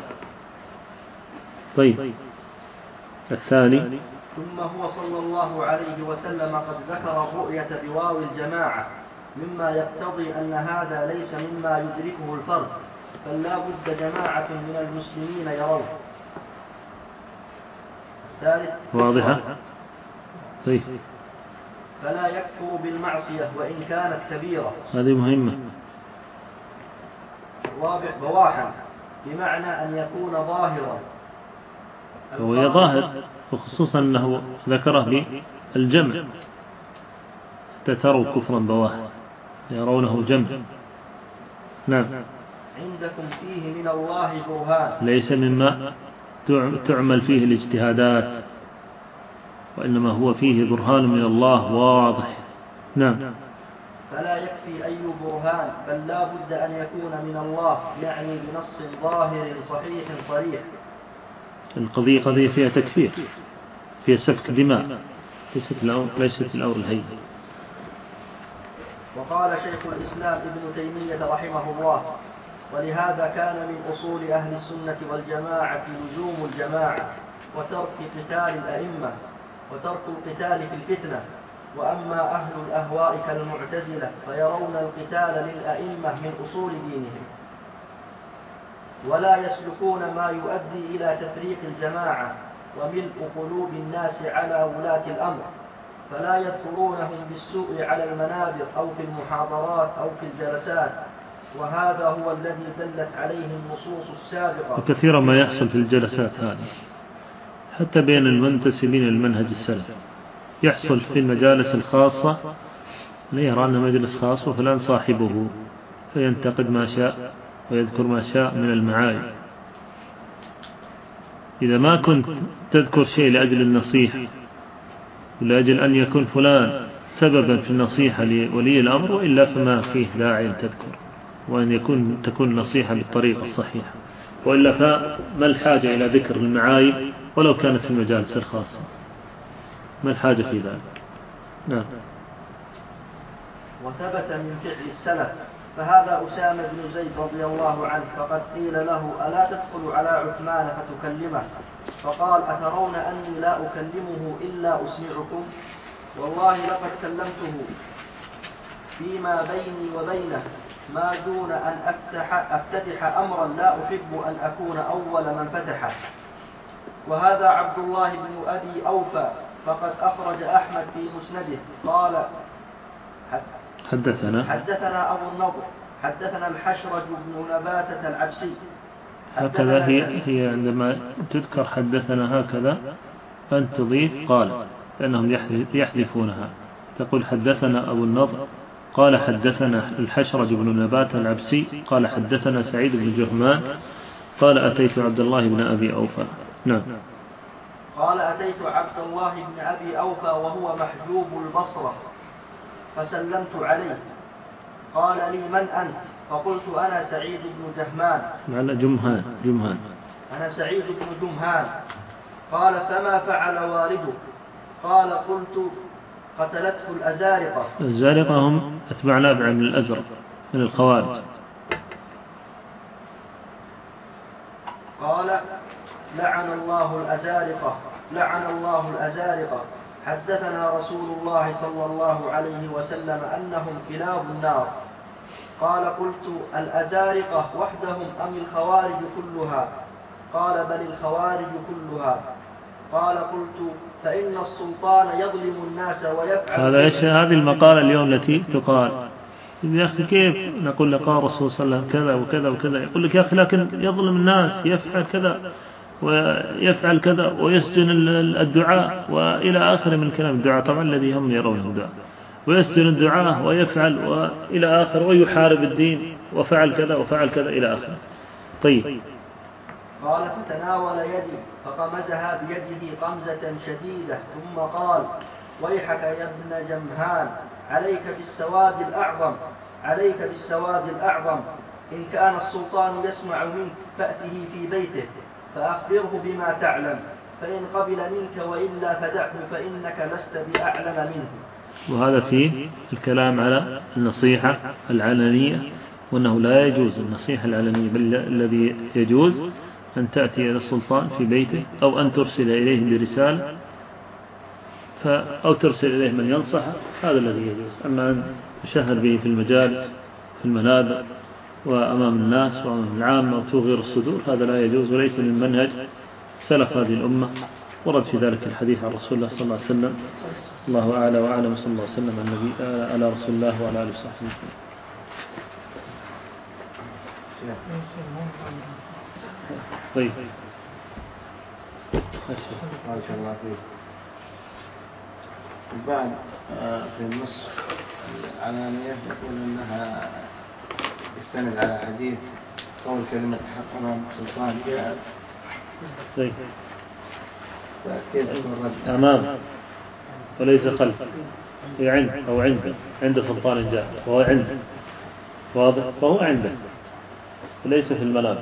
طيب الثاني: ثم هو صلى الله عليه وسلم قد ذكر الرؤية بواو الجماعة، مما يقتضي أن هذا ليس مما يدركه الفرد، بل لا بد جماعة من المسلمين يرون. الثالث: واضحة. طيب فلا يكفر بالمعصية وإن كانت كبيرة، هذه مهمة. الرابع: بواحا، بمعنى أن يكون ظاهرا. هو ظاهر، وخصوصا أنه ذكره للجمع، تتروا كفرا بواحا يرونه جمع. نعم. عندكم فيه من الله برهان، ليس مما تعمل فيه الاجتهادات، وإنما هو فيه برهان من الله واضح. نعم. فلا يكفي أي برهان، بل لا بد أن يكون من الله، يعني بنص ظاهر صحيح صريح. القضية قضية فيها تكفير، فيها سفك دماء، ليست الأمر الهين. وقال شيخ الإسلام ابن تيمية رحمه الله: ولهذا كان من أصول أهل السنة والجماعة لزوم الجماعة وترك قتال الأئمة وترك القتال في الفتنة. وأما أهل الأهواء كالمعتزلة فيرون القتال للأئمة من أصول دينهم، ولا يسلكون ما يؤدي إلى تفريق الجماعة وملء قلوب الناس على ولاة الأمر، فلا يذكرونهم بالسوء على المنابر أو في المحاضرات أو في الجلسات، وهذا هو الذي دلت عليه النصوص السابقة. وكثيرا ما يحصل في الجلسات هذه حتى بين المنتسبين للمنهج السلفي، يحصل في المجالس الخاصة ليرى أنه مجلس خاص وفلان صاحبه، فينتقد ما شاء ويذكر ما شاء من المعايب. إذا ما كنت تذكر شيء لأجل النصيحة ولأجل أن يكون فلان سببا في النصيحة لولي الأمر، وإلا فما فيه داعي أن تذكر، وأن تكون النصيحة بالطريقة الصحيحة، وإلا فما الحاجة إلى ذكر المعايب ولو كانت في المجالس الخاصة، ما الحاجة في ذلك. نعم. وثبت من فعل السلف، فهذا أسامة بن زيد رضي الله عنه، فقد قيل له: ألا تدخل على عثمان فتكلمه؟ فقال: أترون أني لا أكلمه إلا أسمعكم؟ والله لقد كلمته فيما بيني وبينه ما دون أن أفتتح أمرا لا أحب أن أكون أول من فتحه. وهذا عبد الله بن أبي أوفى، فقد أخرج أحمد في مسنده قال: حدثنا أبو النضر حدثنا الحشرج بن نباتة العبسي. هكذا هي عندما تذكر حدثنا هكذا أن تضيف قال، لأنهم يحذفونها، تقول حدثنا أبو النضر قال حدثنا الحشرج بن نباتة العبسي قال حدثنا سعيد بن جهمان قال أتيت عبد الله بن أبي أوفى. نعم. قال: أتيت عبد الله بن أبي أوفى وهو محجوب البصرة فسلمت عليه، قال لي من أنت؟ فقلت أنا سعيد بن جهمان. معنى جمهان. أنا سعيد بن جمهان. قال فما فعل والدك؟ قال قلت قتلته الأزارقة. الأزارقة هم أتباع نافع من الأزرق من الخوارج. قال لعن الله الأزارقة. حدثنا رسول الله صلى الله عليه وسلم أنهم كلاب النار. قال قلت الأزارقة وحدهم أم الخوارج كلها؟ قال بل الخوارج كلها. قال قلت فإن السلطان يظلم الناس ويفعل. هذه المقالة اليوم التي تقال يا أخي كيف نقول لك قال الرسول صلى الله عليه وسلم كذا وكذا وكذا، يقول لك يا أخي لكن يظلم الناس، يفعل كذا ويفعل كذا ويسجن الدعاء وإلى آخر من كلام الدعاء، طبعا الذي هم يرون الدعاء، ويسجن الدعاء ويفعل وإلى آخر ويحارب الدين وفعل كذا وفعل كذا إلى آخر. طيب. قال فتناول يدي فقمزها بيده قمزة شديدة ثم قال ويحك يا ابن جمهان عليك بالسواد الأعظم إن كان السلطان يسمع منك فأته في بيته فأخبره بما تعلم، فإن قبل منك وإلا فدعه فإنك لست بأعلم منه. وهذا فيه الكلام على النصيحة العلنية، وأنه لا يجوز النصيحة العلنية، بل الذي يجوز أن تأتي إلى السلطان في بيته أو أن ترسل إليه برسالة أو ترسل إليه من ينصحه، هذا الذي يجوز. أما أن تشهر به في المجالس في المنابر وأمام الناس وأمام العامة وتوغير الصدور، هذا لا يجوز وليس من منهج سلف هذه الأمة. ورد في ذلك الحديث عن رسول الله صلى الله عليه وسلم. الله أعلى وأعلم، صلى الله عليه وسلم على رسول الله وعلى آله وصحبه. طيب. ما شاء الله فيك. بعد في النص العلانية يقول أنها يستند على حديث قول كلمة حق أمام سلطان جاء. طيب. فكيف تكون رد؟ أمام وليس خلف، هي عند أو عند سلطان جاء، وهو عنده واضح، فهو عنده وليس في المنام.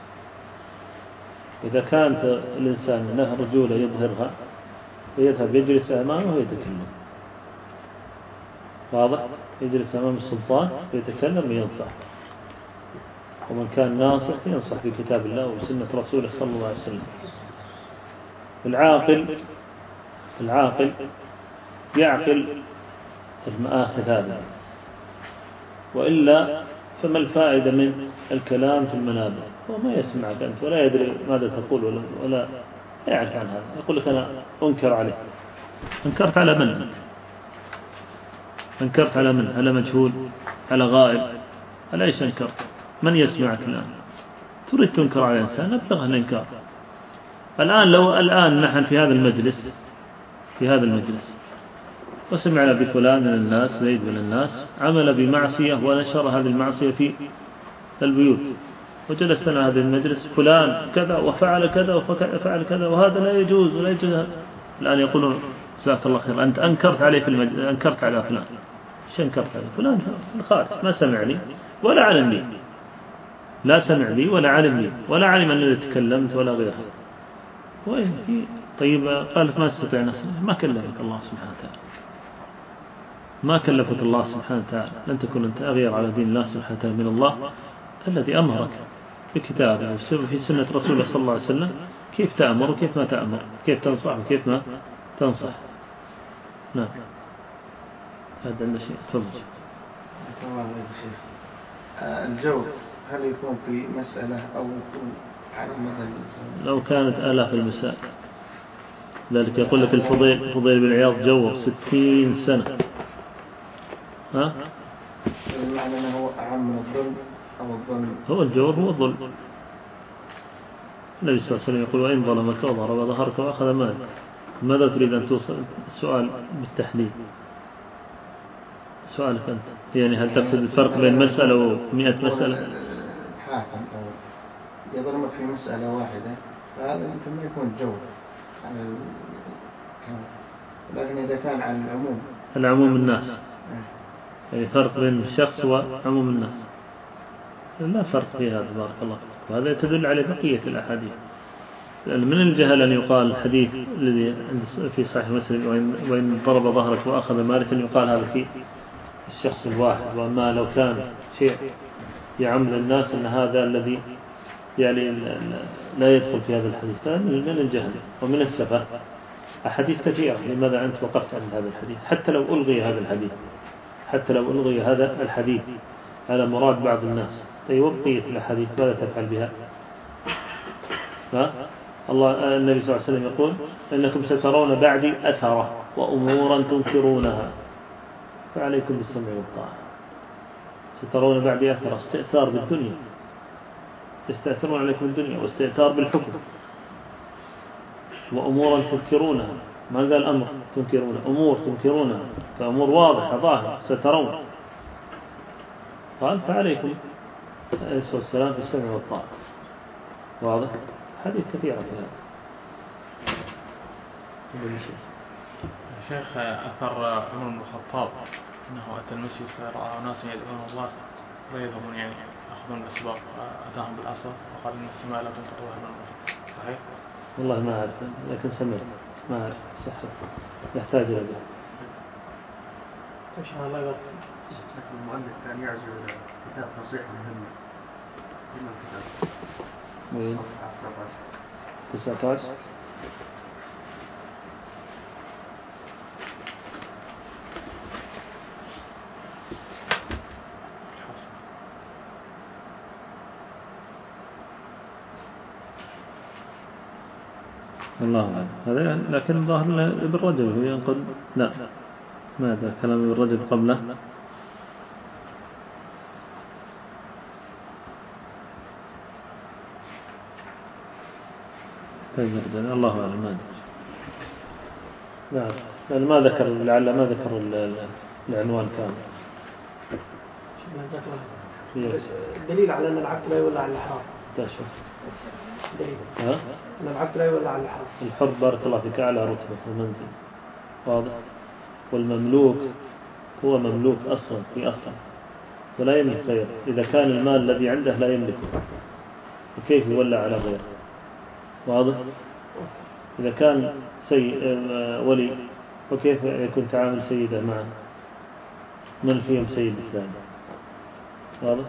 إذا كانت الإنسان له رجولة يظهرها فيذهب يجلس أمامه ويتكلم، واضح، يجلس أمام السلطان ويتكلم وينصح. ومن كان ناصح ينصح بكتاب الله وسنة رسوله صلى الله عليه وسلم. العاقل يعقل المآخذ هذا، وإلا فما الفائدة من الكلام في المنابر؟ هو ما يسمعك أنت ولا يدري ماذا تقول ولا يعرف عن هذا. يقول لك أنا أنكر عليه. أنكرت على من أنت؟ أنكرت على من؟ على مجهول؟ على غائب؟ على إيش أنكرت؟ من يسمعك الآن؟ تريد تنكر على إنسان أبلغ الإنكار. الآن نحن في هذا المجلس وسمعنا بفلان من الناس، زيد من الناس عمل بمعصية ونشر هذه المعصية في البيوت، وجلسنا هذا المجلس فلان كذا وفعل كذا وفعل كذا وهذا لا يجوز ولا يجوز. الآن يقولون جزاك الله خير أنت أنكرت عليه في المجلس، أنكرت على فلان. إيش أنكرت عليه؟ فلان في الخارج ما سمعني ولا علم لي، لا سمع لي ولا علم لي ولا علم أنني تكلمت ولا غيرها. وين في طيب قالت ما استطيع نفسي، ما كلفك الله سبحانه وتعالى، ما كلفك الله سبحانه وتعالى، لن تكون أنت أغير على دين الله سبحانه وتعالى من الله الذي أمرك بكتابه وفي سنة رسوله صلى الله عليه وسلم كيف تأمر وكيف ما تأمر، كيف تنصح وكيف ما تنصح. نعم. هذا عندنا شيء تفضل. الجو هل يكون في مسألة أو يكون على مدى الإنسان؟ لو كانت آلاف المسائل، ذلك يقول لك الفضيل بن عياض جور 60 سنة. ها؟ المعنى أنه هو أعم من الظلم أو الظلم؟ هو الجور هو الظلم. النبي صلى الله عليه وسلم يقول وإن ظلمك وضرب ظهرك وأخذ مالك. ماذا تريد أن توصل؟ السؤال بالتحليل. سؤالك أنت يعني هل تقصد الفرق بين مسألة و100 مسألة؟ الحاكم يظلمك في مسألة واحدة فهذا يمكن ما يكون جور على لكن إذا كان على العموم الناس يعني فرق بين الشخص وعموم الناس، لا فرق في هذا بارك الله فيك. وهذا تدل على بقية الأحاديث. من الجهل أن يقال الحديث الذي في صحيح مسلم وإن ضرب ظهرك وأخذ مالك، أن يقال هذا في الشخص الواحد. وأما لو كان شيء يعم للناس أن هذا الذي يعني لا يدخل في هذا الحديث، من الجهل ومن السفة. أحاديث كثيرة، لماذا أنت وقفت عند هذا الحديث؟ حتى لو ألغي هذا الحديث، حتى لو ألغي هذا الحديث على مراد بعض الناس، بقية الأحاديث ماذا تفعل بها؟ الله النبي صلى الله عليه وسلم يقول إنكم سترون بعدي أثرة وأمورا تنكرونها فعليكم بالسمع والطاعة. سترون بعدي أثرة، استئثار بالدنيا، يستأثرون عليكم الدنيا، واستئثار بالحكم، وأمورا تنكرونها، ما قال أمر تنكرونها، أمور تنكرونها، فأمور واضحة ظاهرة سترون. قال فعليكم عليه الصلاة والسلام بالسمع والطاعة. واضح؟ حديث كثيرة في هذا. شيخ أثر عمر بن الخطاب أنه أتى المسجد فرأى ناس يدعون الله ويذهبون يعني يأخذون الأسباب، أتاهم بالعصا وقال إن السماء لا تمطر وهب المطر. صحيح؟ والله ما أعرف، لكن سمعت، ما أعرف صحة، يحتاج إلى ذلك. إن شاء الله يبارك. لكن المؤلف كان يعزو إلى كتاب نصيحة مهمة. لما الكتاب؟ وين؟ 19. الله أعلم. هذا لكن ظاهر ابن رجب هو ينقل، لا ماذا كلام ابن رجب قبله؟ الله أعلم، ما أدري. لا ما ذكر، لعل ما ذكر العنوان كامل. الدليل على أن العبد لا يولى على الحرام. دليل أن العبد لا يولى على الحرام. الحر بارك الله فيك أعلى رتبة في المنزل، واضح. والمملوك هو مملوك أصلا في أصلا ولا يملك غيره. إذا كان المال الذي عنده لا يملكه وكيف يولى على غيره؟ واضح. إذا كان ولي وكيف يكون تعامل سيدة معه؟ من فيهم سيد الثاني؟ واضح.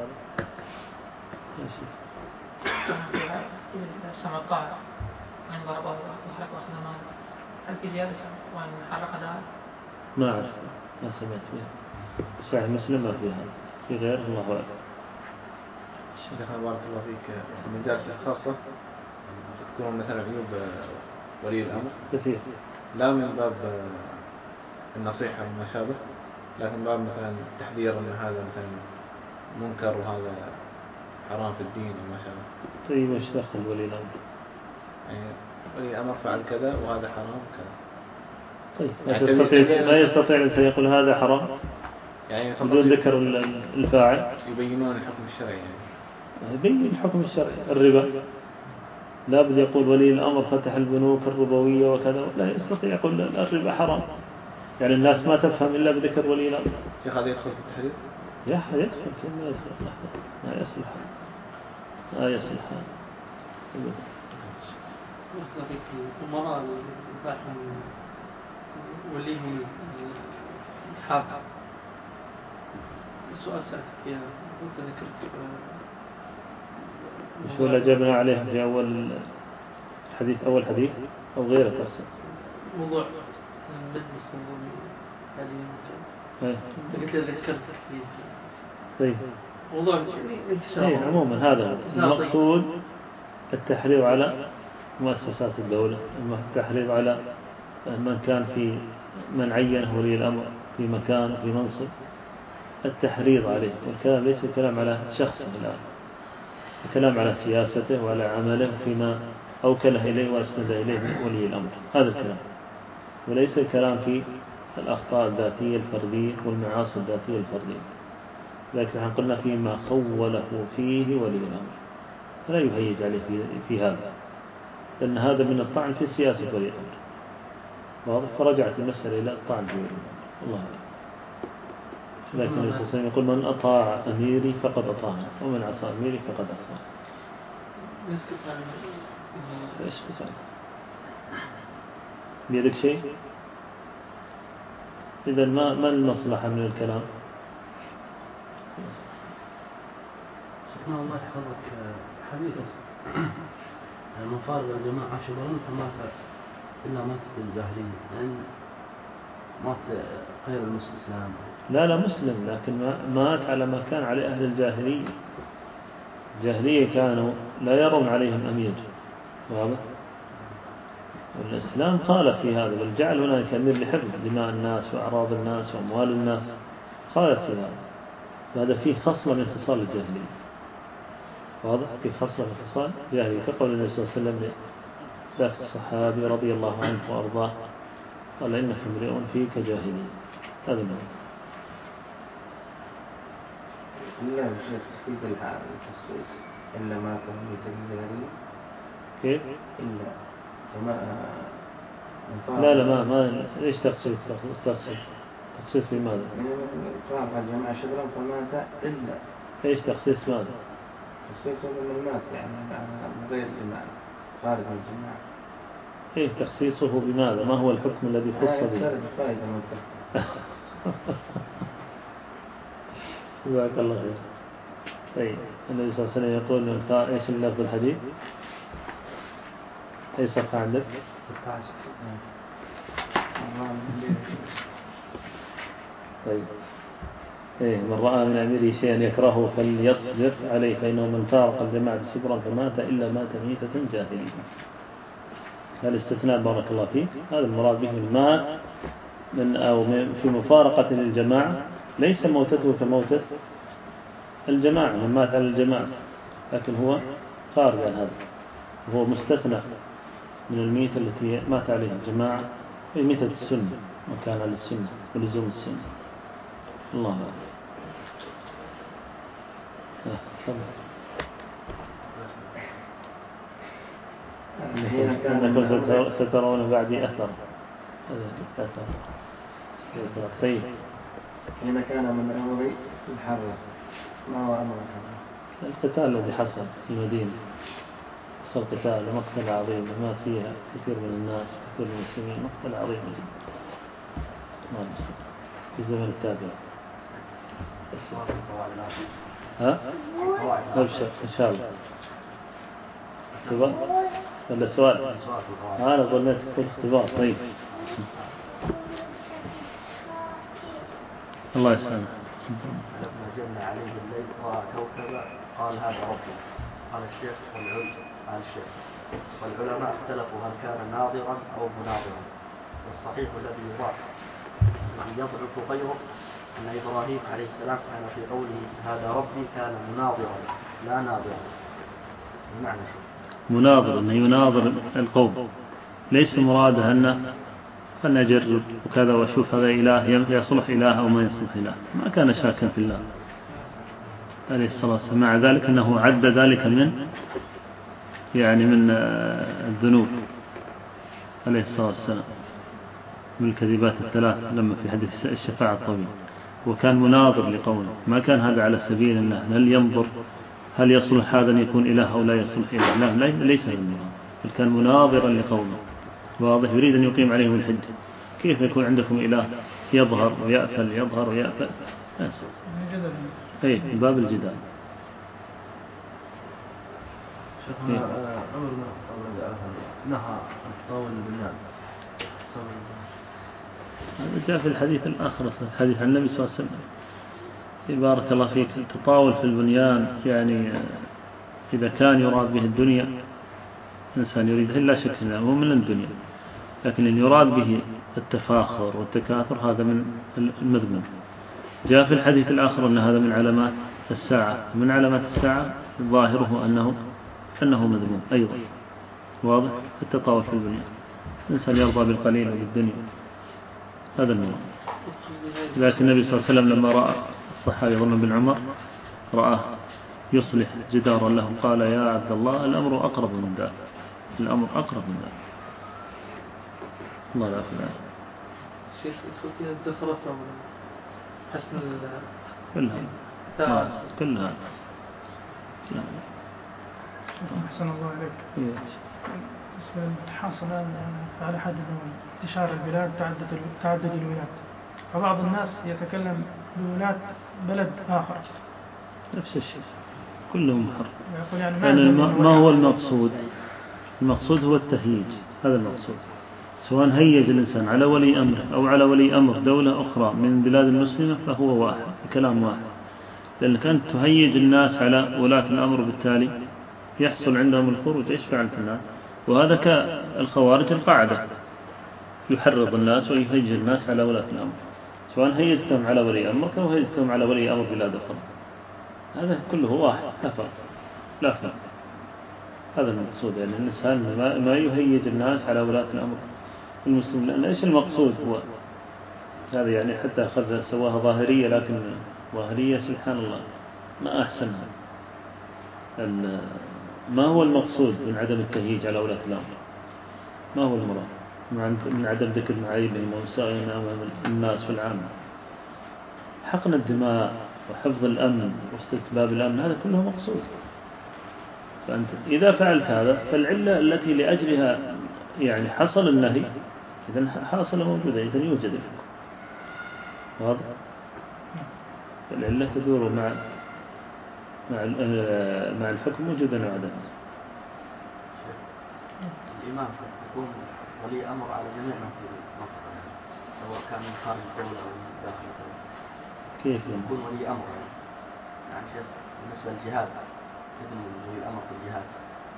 السمع الطاعة وإن ضربه وحرك وأخذ ماله، هل في زيادة وإن حرق دار؟ ما أعرف، ما سمعت فيها. صحيح مسلم ما فيها، في غير الله أعلم. شيخنا بارك الله فيك، في المجالس الخاصة تكون مثلا عيوب ولي الأمر كثير، لا من باب النصيحة وما شابه، لكن باب مثلا تحذير أن هذا مثلا منكر وهذا حرام في الدين وما شابه. طيب ايش دخل ولي الأمر؟ يعني ولي الأمر فعل كذا وهذا حرام كذا. طيب ما يستطيع الإنسان يقول هذا حرام يعني بدون ذكر الفاعل. يبينون الحكم الشرعي، يعني يبين الحكم الشرعي. الربا لا بد يقول ولي الأمر فتح البنوك الربوية وكذا، لا يستطيع يقول الربا حرام. يعني الناس ما تفهم إلا بذكر ولي الأمر. شيخ هذا يدخل في التحرير؟ يدخل، ما يصلح، ما يصلح. الأمراء يباحون وليهم الحاق. السؤال سألت فيها كنت ذكرت مش ولا جبنا عليه في أول حديث أو غيره تفسير موضوع المجلس النظامي هذه قلت ذكرت فيه. طيب موضوع انتشار. عموما هذا المقصود، التحريض على مؤسسات الدولة، التحريض على من كان في من عينه ولي الأمر في مكان في منصب، التحريض عليه. والكلام ليس الكلام على شخص الآن، الكلام على سياسته وعلى عمله فيما أوكله إليه وأسند إليه ولي الأمر، هذا الكلام، وليس الكلام في الأخطاء الذاتية الفردية والمعاصي الذاتية الفردية. لكن نحن قلنا فيما خوله فيه ولي الأمر فلا يهيج عليه في هذا، لأن هذا من الطعن في سياسة ولي الأمر. واضح. فرجعت المسألة إلى الطعن في ولي الأمر. الله أعلم. لكن النبي صلى الله عليه وسلم يقول من أطاع أميري فقد أطاعني ومن عصى أميري فقد عصى. نسكت عن إيش بسأل بيدك شيء؟ إذا ما المصلحة من الكلام؟ شكرا الله يحفظك. حديث من فارغ الجماعة شبرا فمات إلا ماتت الجاهلية، يعني مات غير الإسلام. لا مسلم، لكن مات على ما كان عليه أهل الجاهلية. الجاهلية كانوا لا يرون عليهم أمير، واضح؟ والإسلام خالف في هذا، بل جعل هناك أمير لحفظ دماء الناس وأعراض الناس وأموال الناس، خالف في هذا. فهذا فيه خصلة من خصال الجاهلية، واضح؟ فيه خصلة من خصال الجاهلية، كقول النبي صلى الله عليه وسلم ذاك الصحابي رضي الله عنه وأرضاه قال إنك امرئ فيك جاهلي. هذا المعنى. لا شيخ تفيد التخصيص إلا ما تهميت الجاهلي. كيف؟ إلا وما لا ما إيش تخصيص لماذا؟ فارق الجماعة شبرا فمات إلا. إيش تخصيص ماذا؟ تخصيص من المات يعني غير الجماعة خارج الجماعة. إيه تخصيصه بماذا؟ ما هو الحكم الذي خص به؟ فائدة منتهى. جزاك الله خير. طيب النبي صلى الله عليه وسلم يقول إيش اللفظ الحديث؟ أي صفحة عندك؟ 16. طيب من رأى من أميره شيئا يكرهه فليصبر عليه، فإنه من فارق الجماعة شبرا فمات إلا مات ميتة جاهلية. الاستثناء بارك الله فيك هذا المراد به المات في مفارقة للجماعة، ليس موتته كموتة الجماعة من مات على الجماعة، لكن هو خارج عن هذا، هو مستثنى من الميتة التي مات عليها الجماعة، هي ميتة السنة وكان على السنة ولزوم السنة. الله أكبر. إنكم سترون بعدي أثر. طيب حين كان من أمر الحرة ما هو أمر الحرة؟ القتال الذي حصل في المدينة، حصل قتال ومقتل عظيم مات فيها كثير من الناس كثير من المسلمين، مقتل عظيم في زمن التابع. أبشر إن شاء الله. اختبار ولا سؤال؟ أنا ظنيت تقول اختبار. طيب الله يسلمك. لما جن عليه الليل رأى كوكبا قال هذا ربي. قال الشيخ والعلماء اختلفوا هل كان ناظرا أو مناظرا، والصحيح الذي يضعف غيره أن إبراهيم عليه السلام كان في قوله هذا ربي كان مناظرا لا ناظرا. المعنى مناظر أنه يناظر القوم، ليس مراده أن أجرب وكذا وأشوف هذا إله يصلح إله أو ما يصلح إله، ما كان شاكا في الله عليه الصلاة والسلام. مع ذلك أنه عد ذلك من الذنوب عليه الصلاة والسلام، من الكذبات الثلاث لما في حديث الشفاعة الطويل، وكان مناظر لقومه، ما كان هذا على سبيل الله هل ينظر هل يصلح هذا أن يكون إله أو لا يصلح إله، لا ليس مناظر، بل كان مناظرا لقومه، واضح، يريد أن يقيم عليهم الحجة. كيف يكون عندكم إله يظهر ويأفل يظهر ويأفل؟ أي باب الجدال. شيخنا أمرنا نهى طاول البنيان، هذا جاء في الحديث الآخر، الحديث عن النبي صلى الله عليه وسلم. بارك الله فيك، التطاول في البنيان إذا كان يراد به الدنيا، الإنسان يريد لا شك أنه هو من الدنيا، لكن إن يراد به التفاخر والتكاثر هذا من المذموم. جاء في الحديث الآخر أن هذا من علامات الساعة، من علامات الساعة ظاهره أنه مذموم أيضا، واضح. التطاول في البنيان، الإنسان يرضى بالقليل وبالدنيا، هذا النوع. لكن النبي صلى الله عليه وسلم لما رأى الصحابي ظن بن عمر رآه يصلح جدارا له قال يا عبد الله الأمر أقرب من ذلك، الأمر أقرب من ذلك. الله لا أفعل. شيخ يدخل فيها الزخرفة حسن كلها كلها. أحسن الله إليك. بالنسبة للحاصل الآن على حد انتشار البلاد تعدد الولايات، فبعض الناس يتكلم بولايات بلد آخر نفس الشيء كلهم حر. يعني ما هو المقصود؟ المقصود هو التهييج، هذا المقصود. سواء هيج الإنسان على ولي أمره أو على ولي أمر دولة أخرى من بلاد المسلمة فهو واحد، كلام واحد. لأن كانت تهيج الناس على ولاة الأمر بالتالي يحصل عندهم الخروج. إيش فعلت الناس؟ وهذا كالخوارج القاعدة، يحرض الناس ويهيج الناس على ولاة الأمر، سواء هيجتهم على ولي أمر أو هيجتهم على ولي أمر بلاد أخرى. هذا كله واحد، لا فرق. هذا المقصود، يعني الإنسان ما يهيج الناس على ولاة الأمر المسلم. لأن إيش المقصود هو هذا؟ يعني حتى أخذ سواها ظاهرية، لكن ظاهرية سبحان الله ما أحسنها. ما هو المقصود من عدم التهييج على ولاة الأمر؟ ما هو المراد من عدم ذكر معايبهم ومساوئهم أمام الناس في العامة؟ حقن الدماء وحفظ الأمن واستتباب الأمن، هذا كله مقصود. فأنت إذا فعلت هذا فالعلة التي لأجلها يعني حصل النهي إذن حاصل موجودة، إذن يوجد الحكم. واضح؟ العلة تدور مع الحكم وجودا وعدما. الإمام يكون ولي أمر على جميع من في المنطقة، سواء كان من خارج الدولة أو من داخل الدولة. كيف يكون ولي أمر يعني شيخ بالنسبة للجهاد، مثل ولي الأمر في الجهاد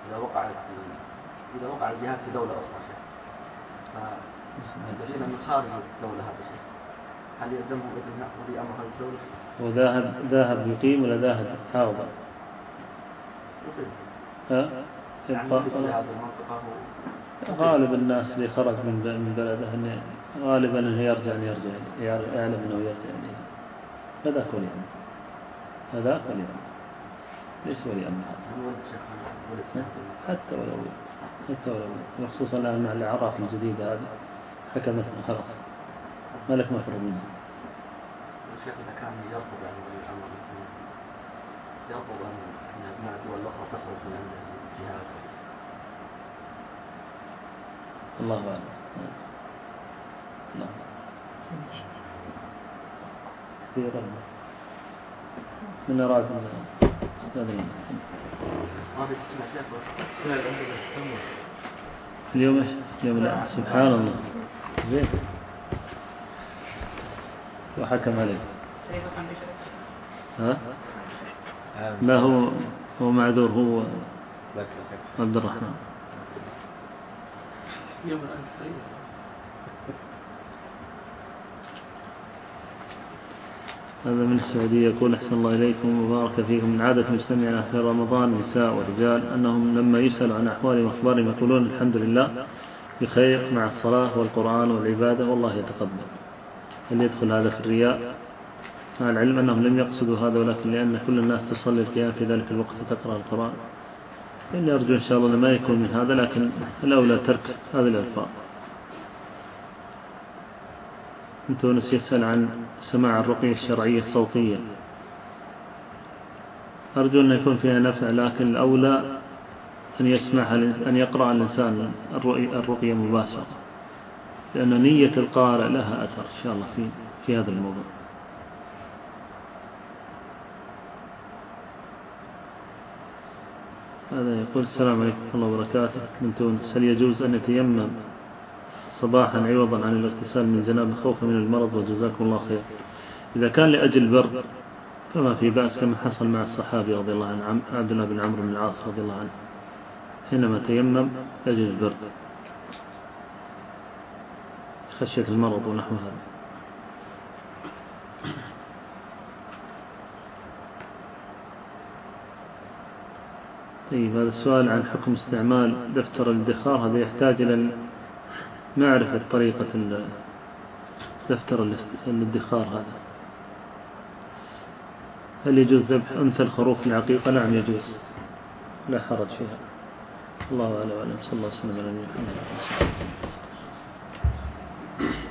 إذا وقع الجهاد في دولة أخرى شيخ، فالذين من خارج الدولة هذا شيء، هل يلزمهم إذن ولي أمر هذه الدولة؟ وذاهب يقيم ولا ذاهب حاضر؟ يعني في هذه المنطقة غالب الناس اللي خرج من بلده إنه غالبا إنه يرجع يعلم إنه يرجع إليه. هذا كل يوم، هذا كل يوم ليس ولي أمر. حتى ولو خصوصا الآن مع الأعراف الجديدة هذه حكمت خلاص ما لك مفروض منها. الشيخ إذا كان يرفض يعني ولي الأمر يرفض أن مع الدول الأخرى تخرج من عند الجهاد. الله أعلم. الله كثيرا من أراد اليوم لا سبحان الله زين وحكم عليه. ها؟ لا هو معذور، هو عبد الرحمن. هذا من السعودية يقول أحسن الله إليكم وبارك فيكم. من عادة مجتمعنا في رمضان نساء ورجال أنهم لما يسألوا عن أحوالهم وأخبارهم يقولون الحمد لله بخير مع الصلاة والقرآن والعبادة والله يتقبل. هل يدخل هذا في الرياء؟ مع العلم أنهم لم يقصدوا هذا، ولكن لأن كل الناس تصلي القيام في ذلك الوقت تقرأ القرآن، إني أرجو إن شاء الله ما يكون من هذا، لكن الأولى ترك هذه الألفاظ. من تونس يسأل عن سماع الرقية الشرعية الصوتية، أرجو أن يكون فيها نفع، لكن الأولى أن يقرأ الإنسان الرقية مباشرة، لأن نية القارئ لها أثر إن شاء الله في هذا الموضوع. هذا يقول السلام عليكم ورحمة الله وبركاته من تونس. هل يجوز أن يتيمم صباحا عوضا عن الاغتسال من الجنابة خوفا من المرض؟ وجزاكم الله خير. إذا كان لأجل برد فما في بأس، كما حصل مع الصحابي رضي الله عنه عبد الله بن عمرو بن العاص رضي الله عنه حينما تيمم لأجل البرد خشية المرض ونحو هذا. طيب هذا السؤال عن حكم استعمال دفتر الادخار، هذا يحتاج إلى معرفة طريقة دفتر الادخار هذا. هل يجوز ذبح أنثى الخروف العقيقة؟ نعم يجوز، لا حرج فيها. الله أعلم. صلى الله عليه وسلم على نبينا محمد.